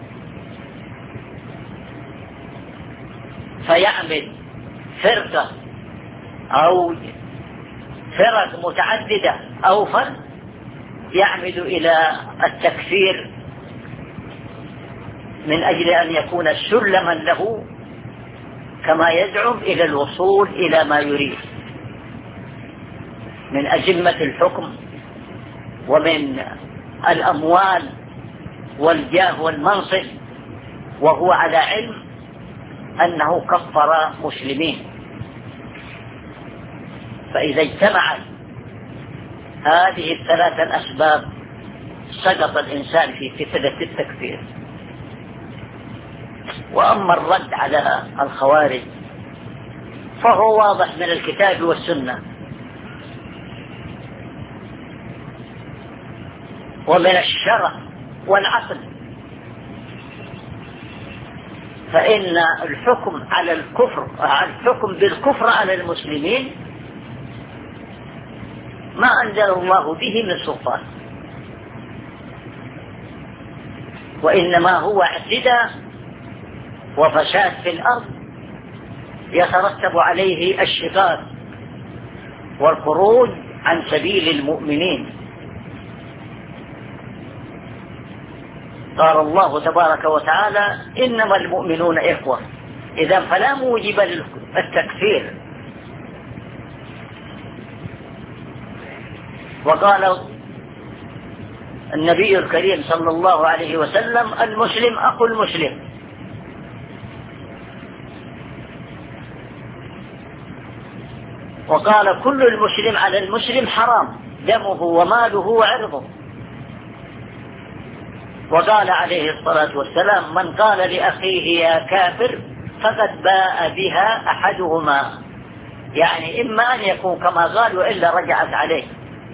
S2: فيعمل فرقة أو فرق متعددة أو فرد يعمد إلى التكفير من أجل أن يكون سلما له كما يزعم إلى الوصول إلى ما يريد من أجمة الحكم ومن الأموال والجاه والمنصب، وهو على علم أنه كفر مسلمين. فإذا اجتمعت هذه الثلاثة الأسباب سقط الإنسان في فتنة التكفير. وأما الرد على الخوارج فهو واضح من الكتاب والسنة ومن الشرع والعقل، فإن الحكم على الكفر الحكم بالكفر على المسلمين ما أنزل الله به من سلطان، وإنما هو اعتداء وفساد في الأرض يترتب عليه الشقاق والخروج عن سبيل المؤمنين. قال الله تبارك وتعالى إنما المؤمنون إخوة، إذا فلا موجب للتكفير. وقال النبي الكريم صلى الله عليه وسلم المسلم أخو المسلم. وقال كل المسلم على المسلم حرام دمه وماله وعرضه. وقال عليه الصلاة والسلام من قال لأخيه يا كافر فقد باء بها أحدهما، يعني إما أن يكون كما قال وإلا رجعت عليه.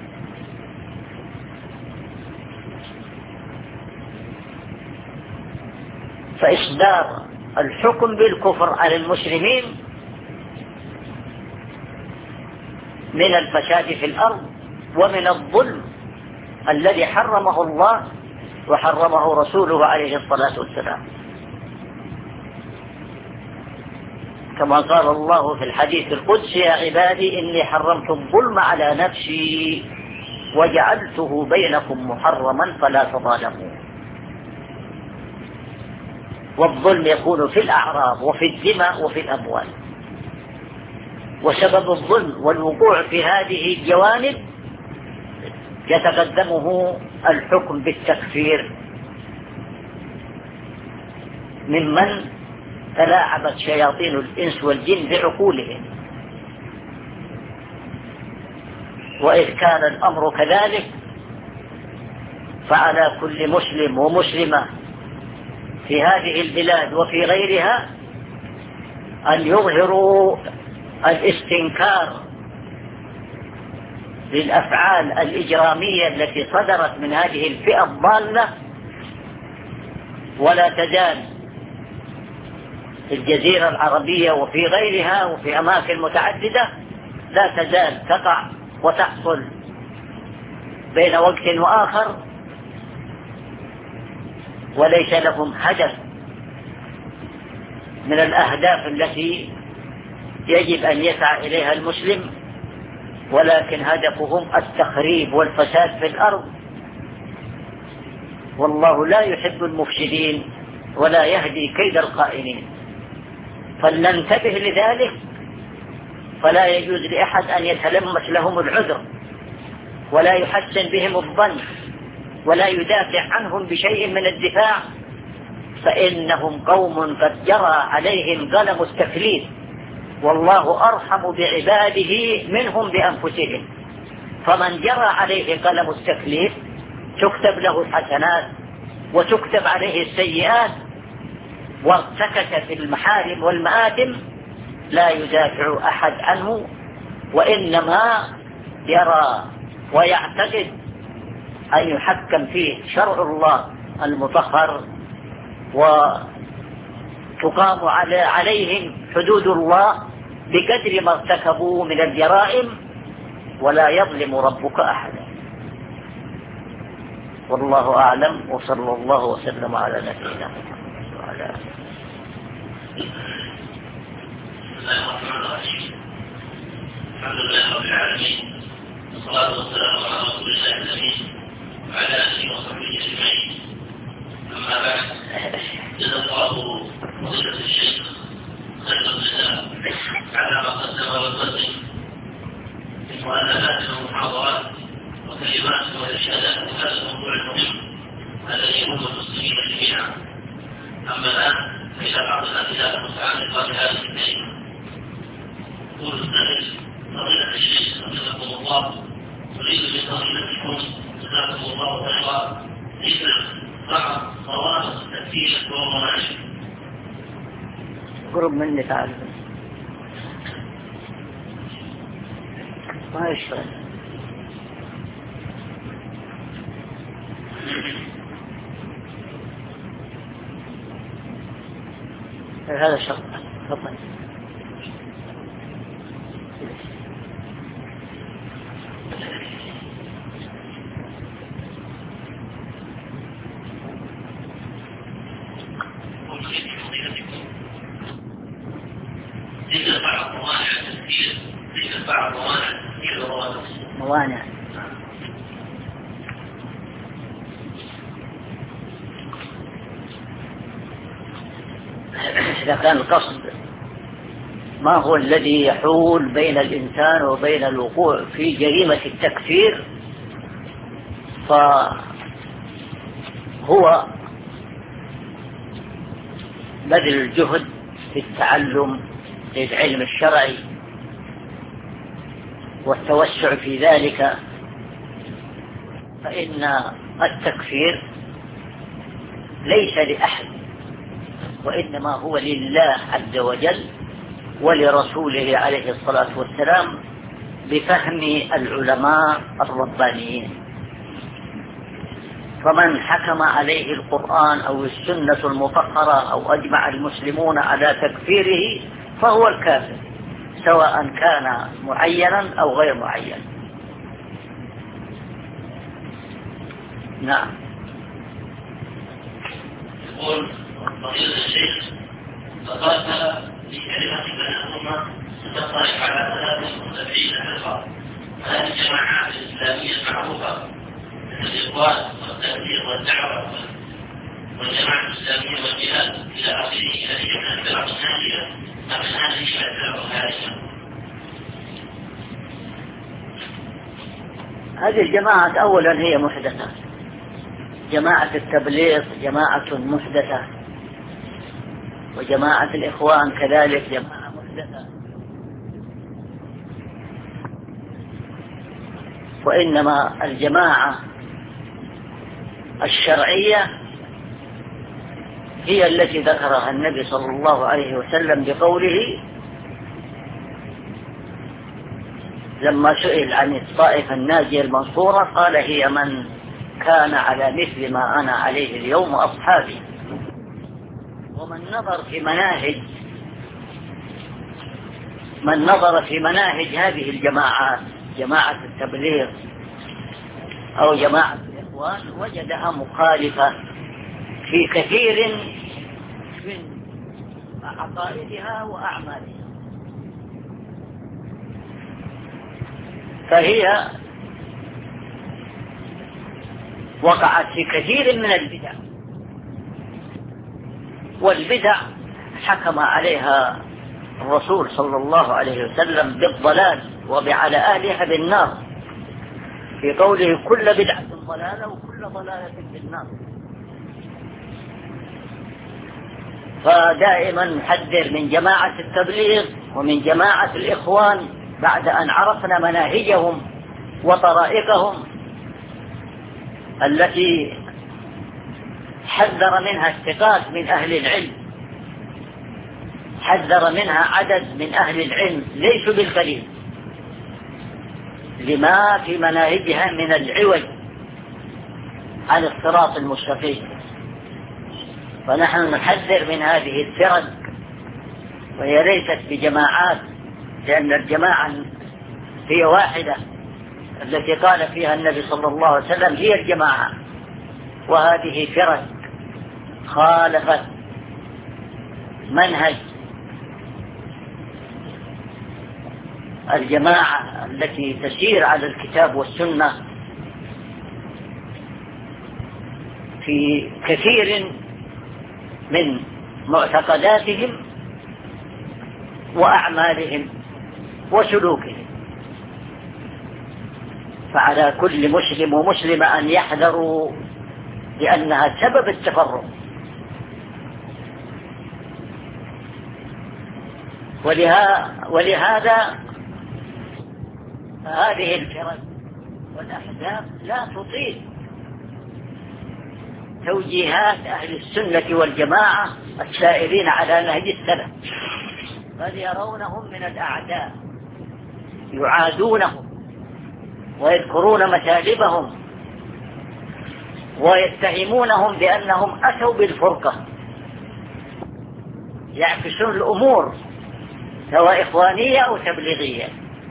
S2: فإصدار الحكم بالكفر على المسلمين من الفساد في الأرض ومن الظلم الذي حرمه الله وحرمه رسوله عليه الصلاة والسلام، كما قال الله في الحديث القدسي يا عبادي إني حرمت الظلم على نفسي وجعلته بينكم محرما فلا تظالموا. والظلم يكون في الأعراض وفي الدماء وفي الأموال، وسبب الظلم والوقوع في هذه الجوانب يتقدمه الحكم بالتكفير ممن تلاعبت شياطين الإنس والجن بعقولهم. وإذ كان الأمر كذلك فعلى كل مسلم ومسلمة في هذه البلاد وفي غيرها أن يظهروا الاستنكار للأفعال الإجرامية التي صدرت من هذه الفئة الضالة. ولا تزال في الجزيرة العربية وفي غيرها وفي أماكن متعددة لا تزال تقع وتحصل بين وقت وآخر، وليس لهم هدف من الأهداف التي يجب أن يسعى إليها المسلم، ولكن هدفهم التخريب والفساد في الأرض. والله لا يحب المفسدين ولا يهدي كيد الخائنين، فلننتبه لذلك. فلا يجوز لأحد أن يتلمس لهم العذر ولا يحسن بهم الظن ولا يدافع عنهم بشيء من الدفاع، فإنهم قوم قد جرى عليهم قلم التكليف، والله أرحم بعباده منهم بأنفسهم. فمن جرى عليه قلم التكليف تكتب له الحسنات وتكتب عليه السيئات، وارتكس في المحارم والمآثم لا يدافع أحد عنه، وإنما يرى ويعتقد أن يحكم فيه شرع الله المطهر تقام على عليهم حدود الله بقدر ما ارتكبوا من الجرائم، ولا يظلم ربك أحدا. والله أعلم، وصلى الله وسلم على نبينا محمد وعلى آله.
S1: الحمد لله رب العالمين، والصلاة والسلام على رسول الله الأمين وعلى آله وصحبه أجمعين. أما بعد، جزا الله فضيلة الشيخ خير الجزاء على ما قدم وقدم من مؤلفات ومحاضرات وكلمات وإرشادات هذا الموضوع المهم الذي يهم المسلمين جميعا. أما الآن فإلى بعض الأسئلة المتعلقة بهذه الكلمة. يقول السائل: فضيلة الشيخ حفظكم الله، أريد بفضيلتكم جزاكم الله خيرا ذكر بعض ضوابط التفكير والمناهج.
S2: قرب مني تعال ما يشتغل هذا شرط. تفضل. موانع. إذا كان القصد ما هو الذي يحول بين الإنسان وبين الوقوع في جريمة التكفير، فهو بذل الجهد في التعلم للعلم الشرعي والتوسع في ذلك، فإن التكفير ليس لأحد، وإنما هو لله عز وجل ولرسوله عليه الصلاة والسلام بفهم العلماء الربانيين. فمن حكم عليه القرآن أو السنة المطهرة أو أجمع المسلمون على تكفيره فهو الكافر، سواء كان معينا أو غير معين. نعم.
S1: يقول فضيلة الشيخ: فقاتل في كلمة بينهما تنطلق على ثلاث وسبعين فرقة، هذه الجماعات الإسلامية المعروفة مثل الإخوان والتهذيب والدعوة والجماعة الإسلامية والجهاد إلى آخره، هذه من الفرق الناجية أم من هذه الفرق الهالكة؟
S2: هذه الجماعة أولا هي محدثة، جماعة التبليغ جماعة محدثة، وجماعة الإخوان كذلك جماعة محدثة. وإنما الجماعة الشرعية هي التي ذكرها النبي صلى الله عليه وسلم بقوله لما سئل عن الطائفة الناجية المنصورة قال: هي من كان على مثل ما أنا عليه اليوم أصحابي. ومن نظر في مناهج من نظر في مناهج هذه الجماعات، جماعة التبليغ أو جماعة الإخوان، وجدها مخالفة في كثير من عقائدها وأعمالها، فهي وقعت في كثير من البدع، والبدع حكم عليها الرسول صلى الله عليه وسلم بالضلال وعلى أهلها بالنار في قوله: كل بدعة ضلالة وكل ضلالة في النار. فدائما نحذر من جماعة التبليغ ومن جماعة الإخوان بعد أن عرفنا مناهجهم وطرائقهم التي حذر منها الثقات من أهل العلم، حذر منها عدد من أهل العلم ليسوا بالقليل، لما في مناهجها من العوج عن الصراط المستقيم. ونحن نحذر من هذه الفرق، وهي ليست بجماعات، لأن الجماعة هي واحدة التي قال فيها النبي صلى الله عليه وسلم هي الجماعة، وهذه فرق خالفت منهج الجماعة التي تسير على الكتاب والسنة في كثير من معتقداتهم وأعمالهم وسلوكهم. فعلى كل مسلم ومسلمة أن يحذروا، لأنها سبب التفرق. ولهذا هذه الفرق والأحزاب لا تطيق توجيهات أهل السنة والجماعة السائرين على نهج السلف، بل يرونهم من الأعداء، يعادونهم ويذكرون مثالبهم ويتهمونهم بأنهم أتوا بالفرقة، يعكسون الأمور سواء إخوانية أو تبليغية.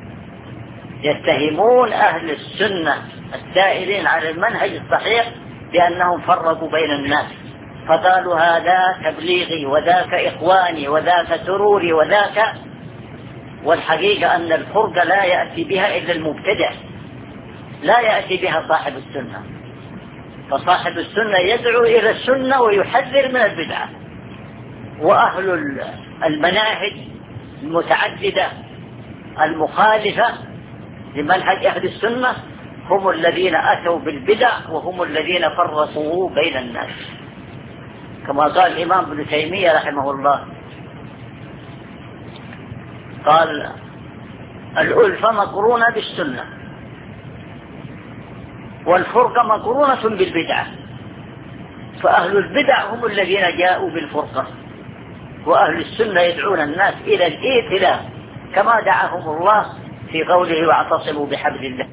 S2: يتهمون أهل السنة السائرين على المنهج الصحيح بأنهم فرقوا بين الناس، فقالوا هذا تبليغي وذاك إخواني وذاك سروري وذاك. والحقيقة أن الفرقة لا يأتي بها إلا المبتدع، لا يأتي بها صاحب السنة. فصاحب السنة يدعو إلى السنة ويحذر من البدعة، وأهل المناهج المتعددة المخالفة لمنهج أهل السنة هم الذين أتوا بالبدع، وهم الذين فرقوا بين الناس، كما قال الإمام ابن تيمية رحمه الله، قال الألفة مقرونة بالسنة والفرقة مقرونة بالبدعة، فأهل البدع هم الذين جاءوا بالفرقة، وأهل السنة يدعون الناس إلى الائتلاف كما دعاهم الله في قوله واعتصموا بحبل الله.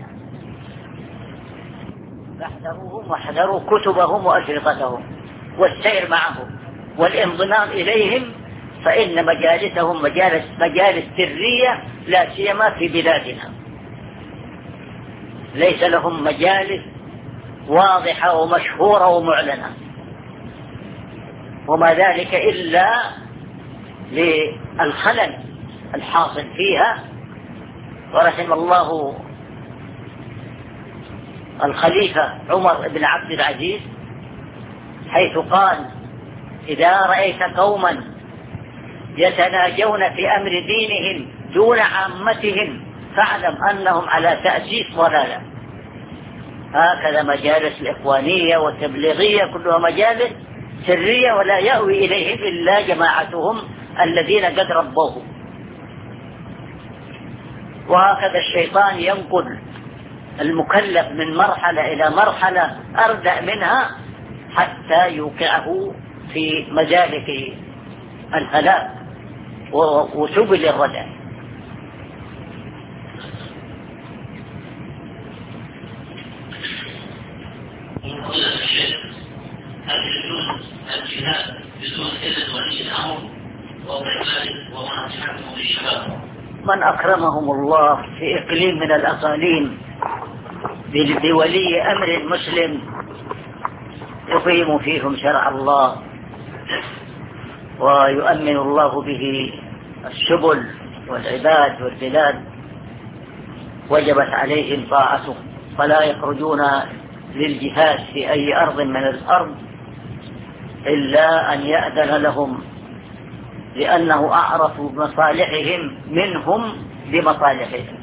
S2: فاحذروهم واحذروا كتبهم وأشرطتهم والسير معهم والانضمام إليهم، فإن مجالسهم مجالس مجالس سرية، لا سيما في بلادنا ليس لهم مجالس واضحة ومشهورة ومعلنة، وما ذلك إلا للخلل الحاصل فيها. ورحم الله الخليفة عمر بن عبد العزيز حيث قال إذا رأيت قوما يتناجون في أمر دينهم دون عامتهم فاعلم أنهم على تأسيس ضلالة. هكذا مجالس الإخوانية والتبليغية كلها مجالس سرية ولا يأوي إليهم إلا جماعتهم الذين قد ربوهم. وهكذا الشيطان ينقل المكلف من مرحلة إلى مرحلة أردأ منها حتى يوقعه في مزالق الهلاك وسبل الردى.
S1: هل يجوز الجهاد بدون إذن ولي الأمر ونصيحتهم للشباب؟
S2: من أكرمهم الله في إقليم من الأقاليم بولي أمر مسلم يقيم فيهم شرع الله ويؤمن الله به السبل والعباد والبلاد، وجبت عليهم طاعته، فلا يخرجون للجهاد في أي أرض من الأرض إلا أن يأذن لهم، لأنه أعرف بمصالحهم منهم بمصالحهم.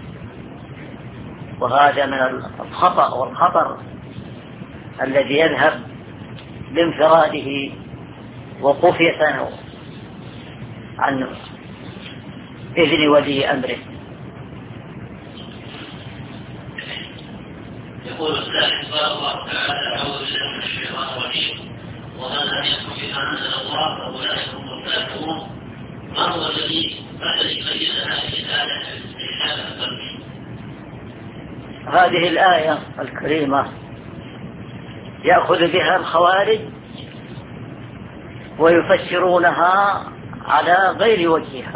S2: وهذا من الخطأ والخطر الذي يذهب بانفراده وخفية عن إذن ولي أمره.
S1: يقول الثالث قال الله تعالى أعوذ بالله من الشيطان الرجيم وهذا يحكم بما أنزل الله فأولئك هم الكافرون. ما هو الذي الذي يبين هذه الآية استحلال القلب؟
S2: هذه الآية الكريمة يأخذ بها الخوارج ويفسرونها على غير وجهها،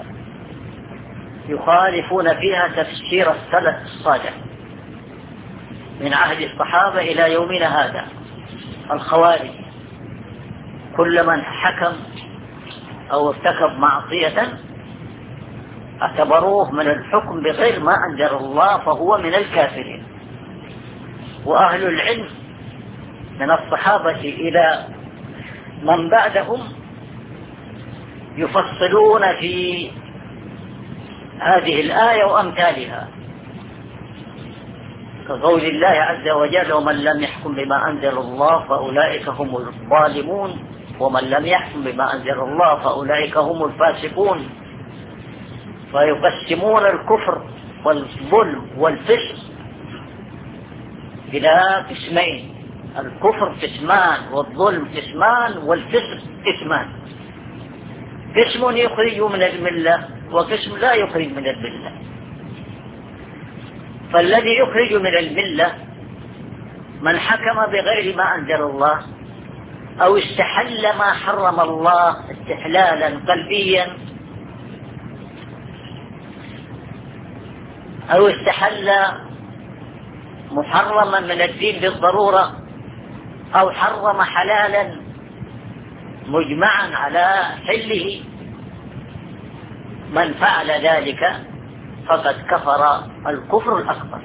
S2: يخالفون فيها تفسير السلف الصالح من عهد الصحابة إلى يومنا هذا. الخوارج كل من حكم أو ارتكب معصية اعتبروه من الحكم بغير ما أنزل الله فهو من الكافرين. وأهل العلم من الصحابة إلى من بعدهم يفصلون في هذه الآية وأمثالها، كقول الله عز وجل: ومن لم يحكم بما أنزل الله فأولئك هم الظالمون، ومن لم يحكم بما أنزل الله فأولئك هم الفاسقون. فيقسمون الكفر والظلم والفسق إلى قسمين: الكفر قسمان، والظلم قسمان، والفسق قسمان. قسم يخرج من الملة وقسم لا يخرج من الملة. فالذي يخرج من الملة من حكم بغير ما أنزل الله أو استحل ما حرم الله استحلالا قلبيا، أو استحل محرما من الدين بالضرورة، أو حرم حلالا مجمعا على حله. من فعل ذلك فقد كفر الكفر الأكبر،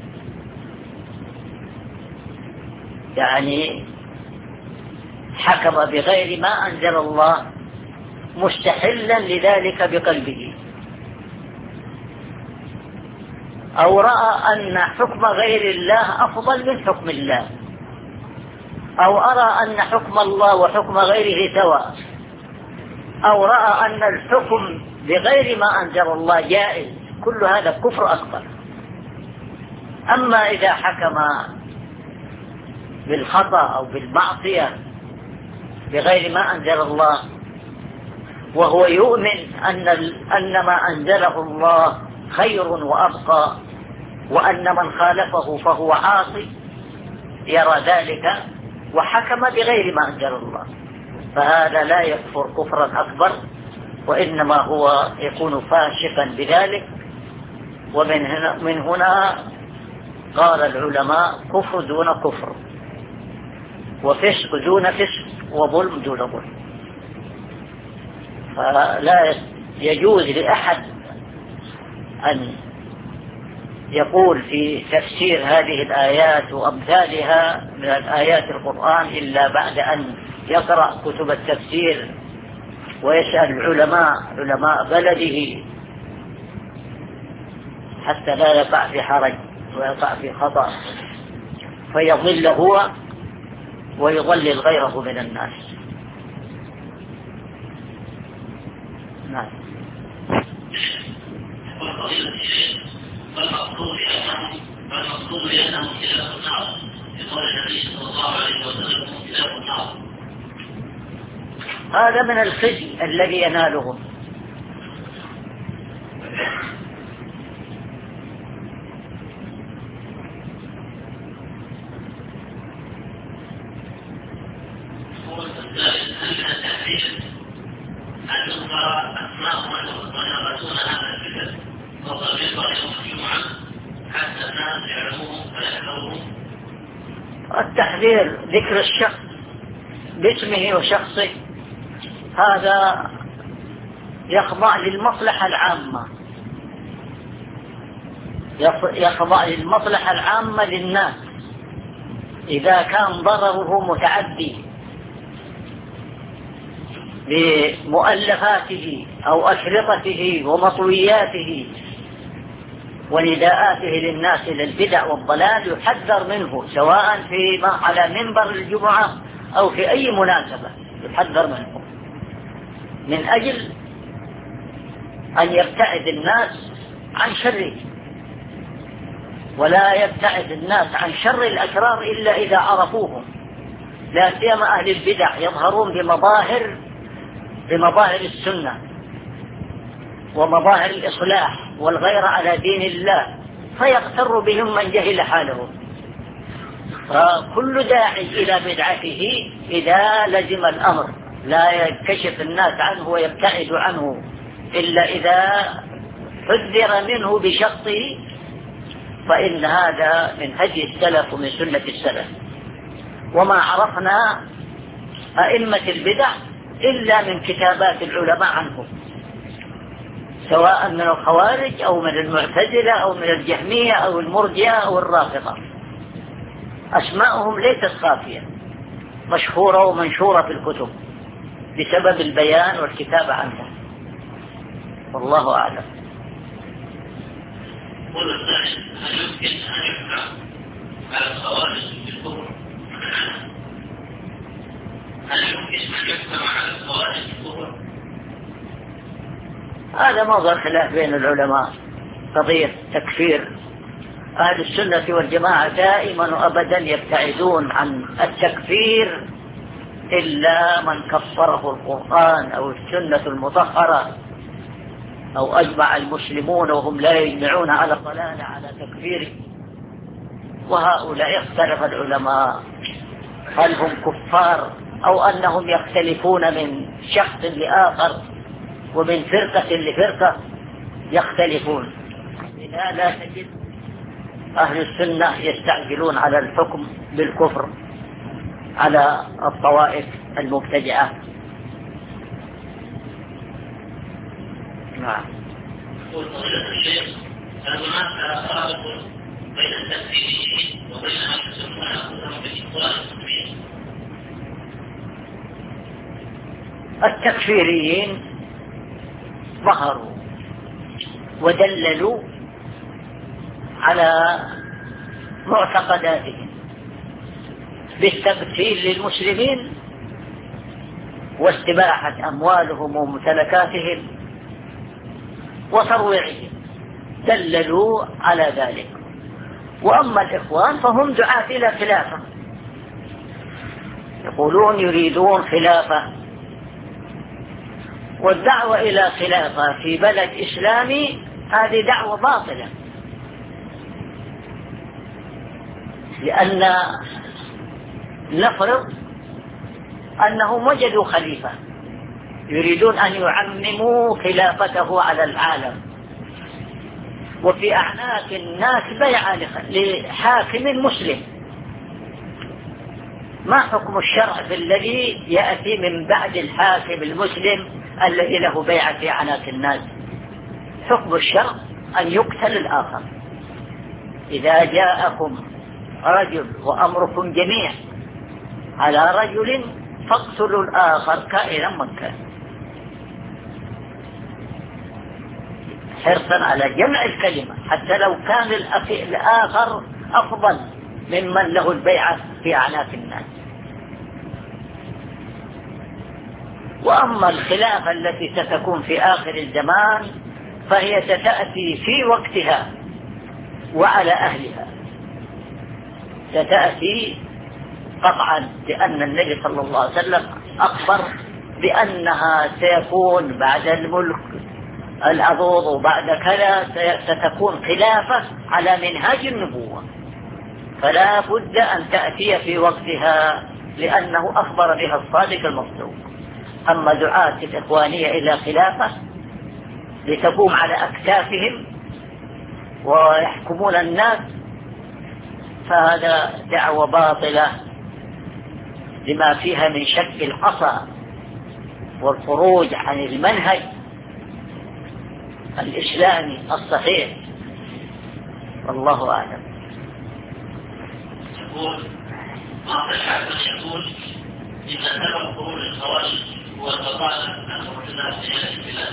S2: يعني حكم بغير ما أنزل الله مستحلا لذلك بقلبه، أو رأى أن حكم غير الله أفضل من حكم الله، أو أرى أن حكم الله وحكم غيره سواء، أو رأى أن الحكم بغير ما أنزل الله جائز. كل هذا كفر أكبر. أما إذا حكم بالخطأ أو بالمعصية بغير ما أنزل الله وهو يؤمن أن أن ما أنزله الله خير وأبقى، وأن من خالفه فهو عاصي، يرى ذلك وحكم بغير ما أنزل الله، فهذا لا يكفر كفرا أكبر، وإنما هو يكون فاسقا بذلك. ومن هنا, من هنا قال العلماء: كفر دون كفر، وفسق دون فسق، وظلم دون ظلم. فلا يجوز لأحد أن يقول في تفسير هذه الآيات وأمثالها من الآيات القرآن إلا بعد أن يقرأ كتب التفسير ويسأل العلماء علماء بلده، حتى لا يقع في حرج ويقع في خطأ فيضل هو ويضلل غيره من الناس. نعم.
S1: فالمقصود لأنهم فالمقصود لأنهم خلاف النار، بقول النبي صلى الله عليه وسلم: خلاف النار.
S2: هذا من الخزي الذي ينالهم. التحذير ذكر الشخص باسمه وشخصه هذا يخضع للمصلحة العامة، يخضع للمصلحة العامة للناس إذا كان ضرره متعدي بمؤلفاته أو أشرطته ومطوياته ونداءاته للناس إلى البدع والضلال، يحذر منه سواء في على منبر الجمعة أو في أي مناسبة، يحذر منه من أجل أن يبتعد الناس عن شره. ولا يبتعد الناس عن شر الأشرار إلا إذا عرفوهم، لا سيما أهل البدع يظهرون بمظاهر بمظاهر السنة ومظاهر الإصلاح والغير على دين الله، فيغتر بهم من جهل حالهم. فكل داعي إلى بدعته إذا لزم الأمر لا يكشف الناس عنه ويبتعد عنه إلا إذا حذر منه بشخصه، فإن هذا من هدي السلف ومن سنة السلف. وما عرفنا أئمة البدع إلا من كتابات العلماء عنهم، سواء من الخوارج أو من المعتزلة أو من الجهمية أو المرجئة أو الرافضة. أسماءهم ليست خافية، مشهورة ومنشورة في الكتب بسبب البيان والكتابة عنهم، والله أعلم.
S1: قول الثاني: هل يمكن أن يحكم على الخوارج بالكفر؟ هل يمكن أن يحكم على الخوارج بالكفر؟
S2: هذا موضوع خلاف بين العلماء، قضية تكفير. أهل السنة والجماعة دائما وأبدا يبتعدون عن التكفير إلا من كفره القرآن أو السنة المطهرة أو أجمع المسلمون وهم لا يجمعون على ضلالة على تكفيره. وهؤلاء اختلف العلماء هل هم كفار أو أنهم يختلفون من شخص لآخر ومن فرقة لفرقة، يختلفون. لذا لا تجد أهل السنة يستعجلون على الحكم بالكفر على الطوائف المبتدعة. نعم.
S1: يقول فضيلة الشيخ: هل هناك فرق بين التكفيريين وبين من يسمون أنفسهم بالإخوان المسلمين؟
S2: التكفيريين ظهروا ودللوا على معتقداتهم بالتبتيل للمسلمين واستباحة أموالهم وممتلكاتهم وترويعهم، دللوا على ذلك. وأما الإخوان فهم دعاة إلى خلافة، يقولون يريدون خلافة، والدعوة إلى خلافة في بلد إسلامي هذه دعوة باطلة، لأن نفرض أنهم وجدوا خليفة يريدون أن يعمموا خلافته على العالم، وفي أعناق الناس بيعة لحاكم مسلم. ما حكم الشرع في الذي يأتي من بعد الحاكم المسلم الذي له بيعة في أعناق الناس؟ حكم الشرع أن يقتل الآخر. إذا جاءكم رجل وأمركم جميع على رجل فاقتلوا الآخر كائنا من كان، حرصا على جمع الكلمة حتى لو كان الآخر أفضل ممن له البيعة في أعناق الناس. وأما الخلافة التي ستكون في آخر الزمان فهي ستأتي في وقتها وعلى أهلها، ستأتي قطعا، لأن النبي صلى الله عليه وسلم أخبر بأنها سيكون بعد الملك العضوض وبعد كذا ستكون خلافة على منهاج النبوة، فلا بد أن تأتي في وقتها لأنه أخبر بها الصادق المصدوق. أما دعاة الإخوانية إلى خلافة لتقوم على أكتافهم ويحكمون الناس فهذا دعوة باطلة لما فيها من شك العصا والخروج عن المنهج الإسلامي الصحيح، والله أعلم.
S1: يقول بعض الحاكم يقول إن سبب خروج الخوارج هو التطالع عن خروج الناس إلى البلاد.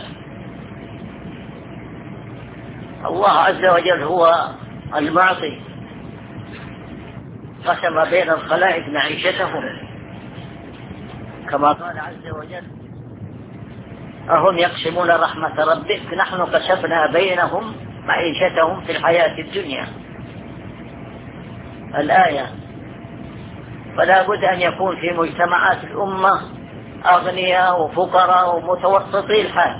S2: الله عز وجل هو المعطي، قسم بين الخلائق معيشتهم كما قال عز وجل: أهم يقسمون رحمة ربك نحن قسمنا بينهم معيشتهم في الحياة الدنيا، الآية. فلا بد أن يكون في مجتمعات الأمة أغنياء وفقراء ومتوسطي الحال،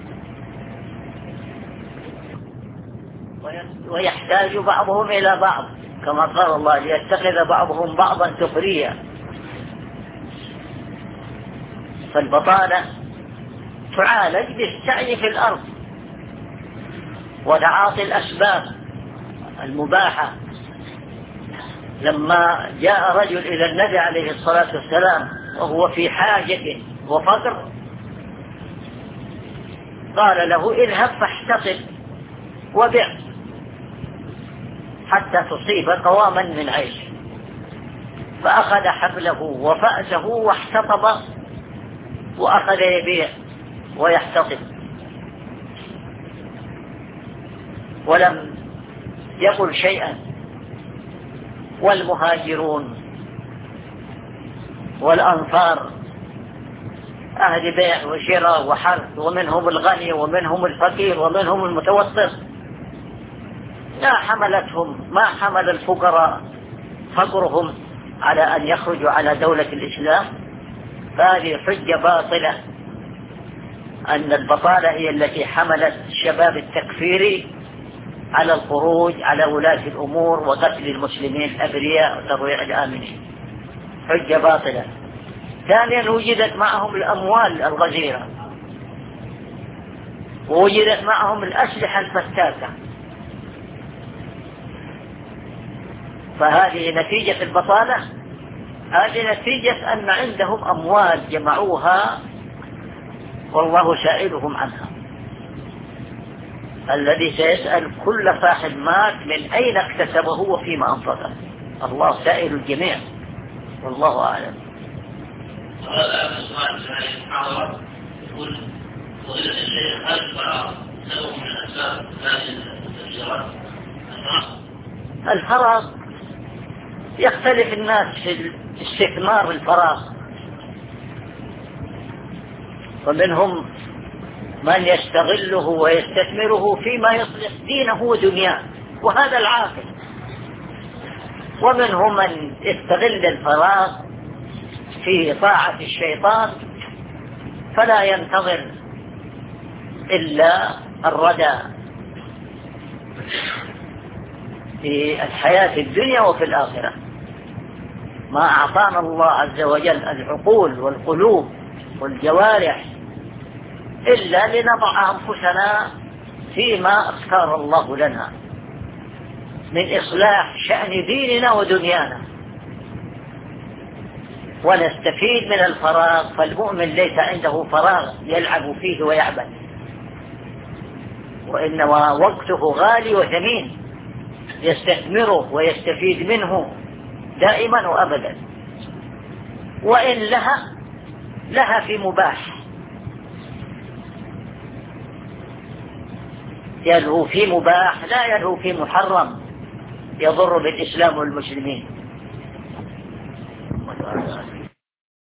S2: ويحتاج بعضهم إلى بعض كما قال الله: ليتخذ بعضهم بعضا سخريا. فالبطالة تعالج بالسعي في الأرض وتعاطي الأسباب المباحة. لما جاء رجل إلى النبي عليه الصلاة والسلام وهو في حاجة وفقر قال له اذهب فاحتطب وبع حتى تصيب قواما من عيش. فأخذ حبله وفأسه واحتطب وأخذ يبيع ويحتطب ولم يقل شيئا. والمهاجرون والأنصار أهل بيع وشراء وحرث، ومنهم الغني ومنهم الفقير ومنهم المتوسط، لا حملتهم ما حمل الفقراء فقرهم على أن يخرجوا على دولة الإسلام. فهذه حجة باطلة أن البطالة هي التي حملت الشباب التكفيري على الخروج على ولاة الأمور وقتل المسلمين الأبرياء وترويع الآمنين. حجة باطلة. ثانيا وجدت معهم الأموال الغزيرة ووجدت معهم الأسلحة الفتاكة. فهذه نتيجة البطالة، هذه نتيجة أن عندهم أموال جمعوها والله سائلهم عنها. الذي سيسأل كل صاحب مال من أين اكتسبه وفيما أنفقه، الله سائل الجميع والله أعلم.
S1: هذا السؤال في المحاضرة يقول فضيلة الشيخ هل الفراغ سبب من أسباب هذه التفجيرات؟
S2: الفراغ يختلف الناس في استثمار الفراغ، ومنهم من يستغله ويستثمره فيما يصلح دينه ودنياه وهذا العاقل، ومنهم من يستغل الفراغ في طاعة الشيطان فلا ينتظر إلا الردى في الحياة الدنيا وفي الآخرة. ما أعطانا الله عز وجل العقول والقلوب والجوارح إلا لنضع أنفسنا فيما اختار الله لنا من إصلاح شأن ديننا ودنيانا ونستفيد من الفراغ. فالمؤمن ليس عنده فراغ يلعب فيه ويعبث، وإنما وقته غالي وثمين يستثمره ويستفيد منه دائما وأبدا. وإن لها لها في مباح، يلهو في مباح لا يلهو في محرم يضر بالإسلام والمسلمين.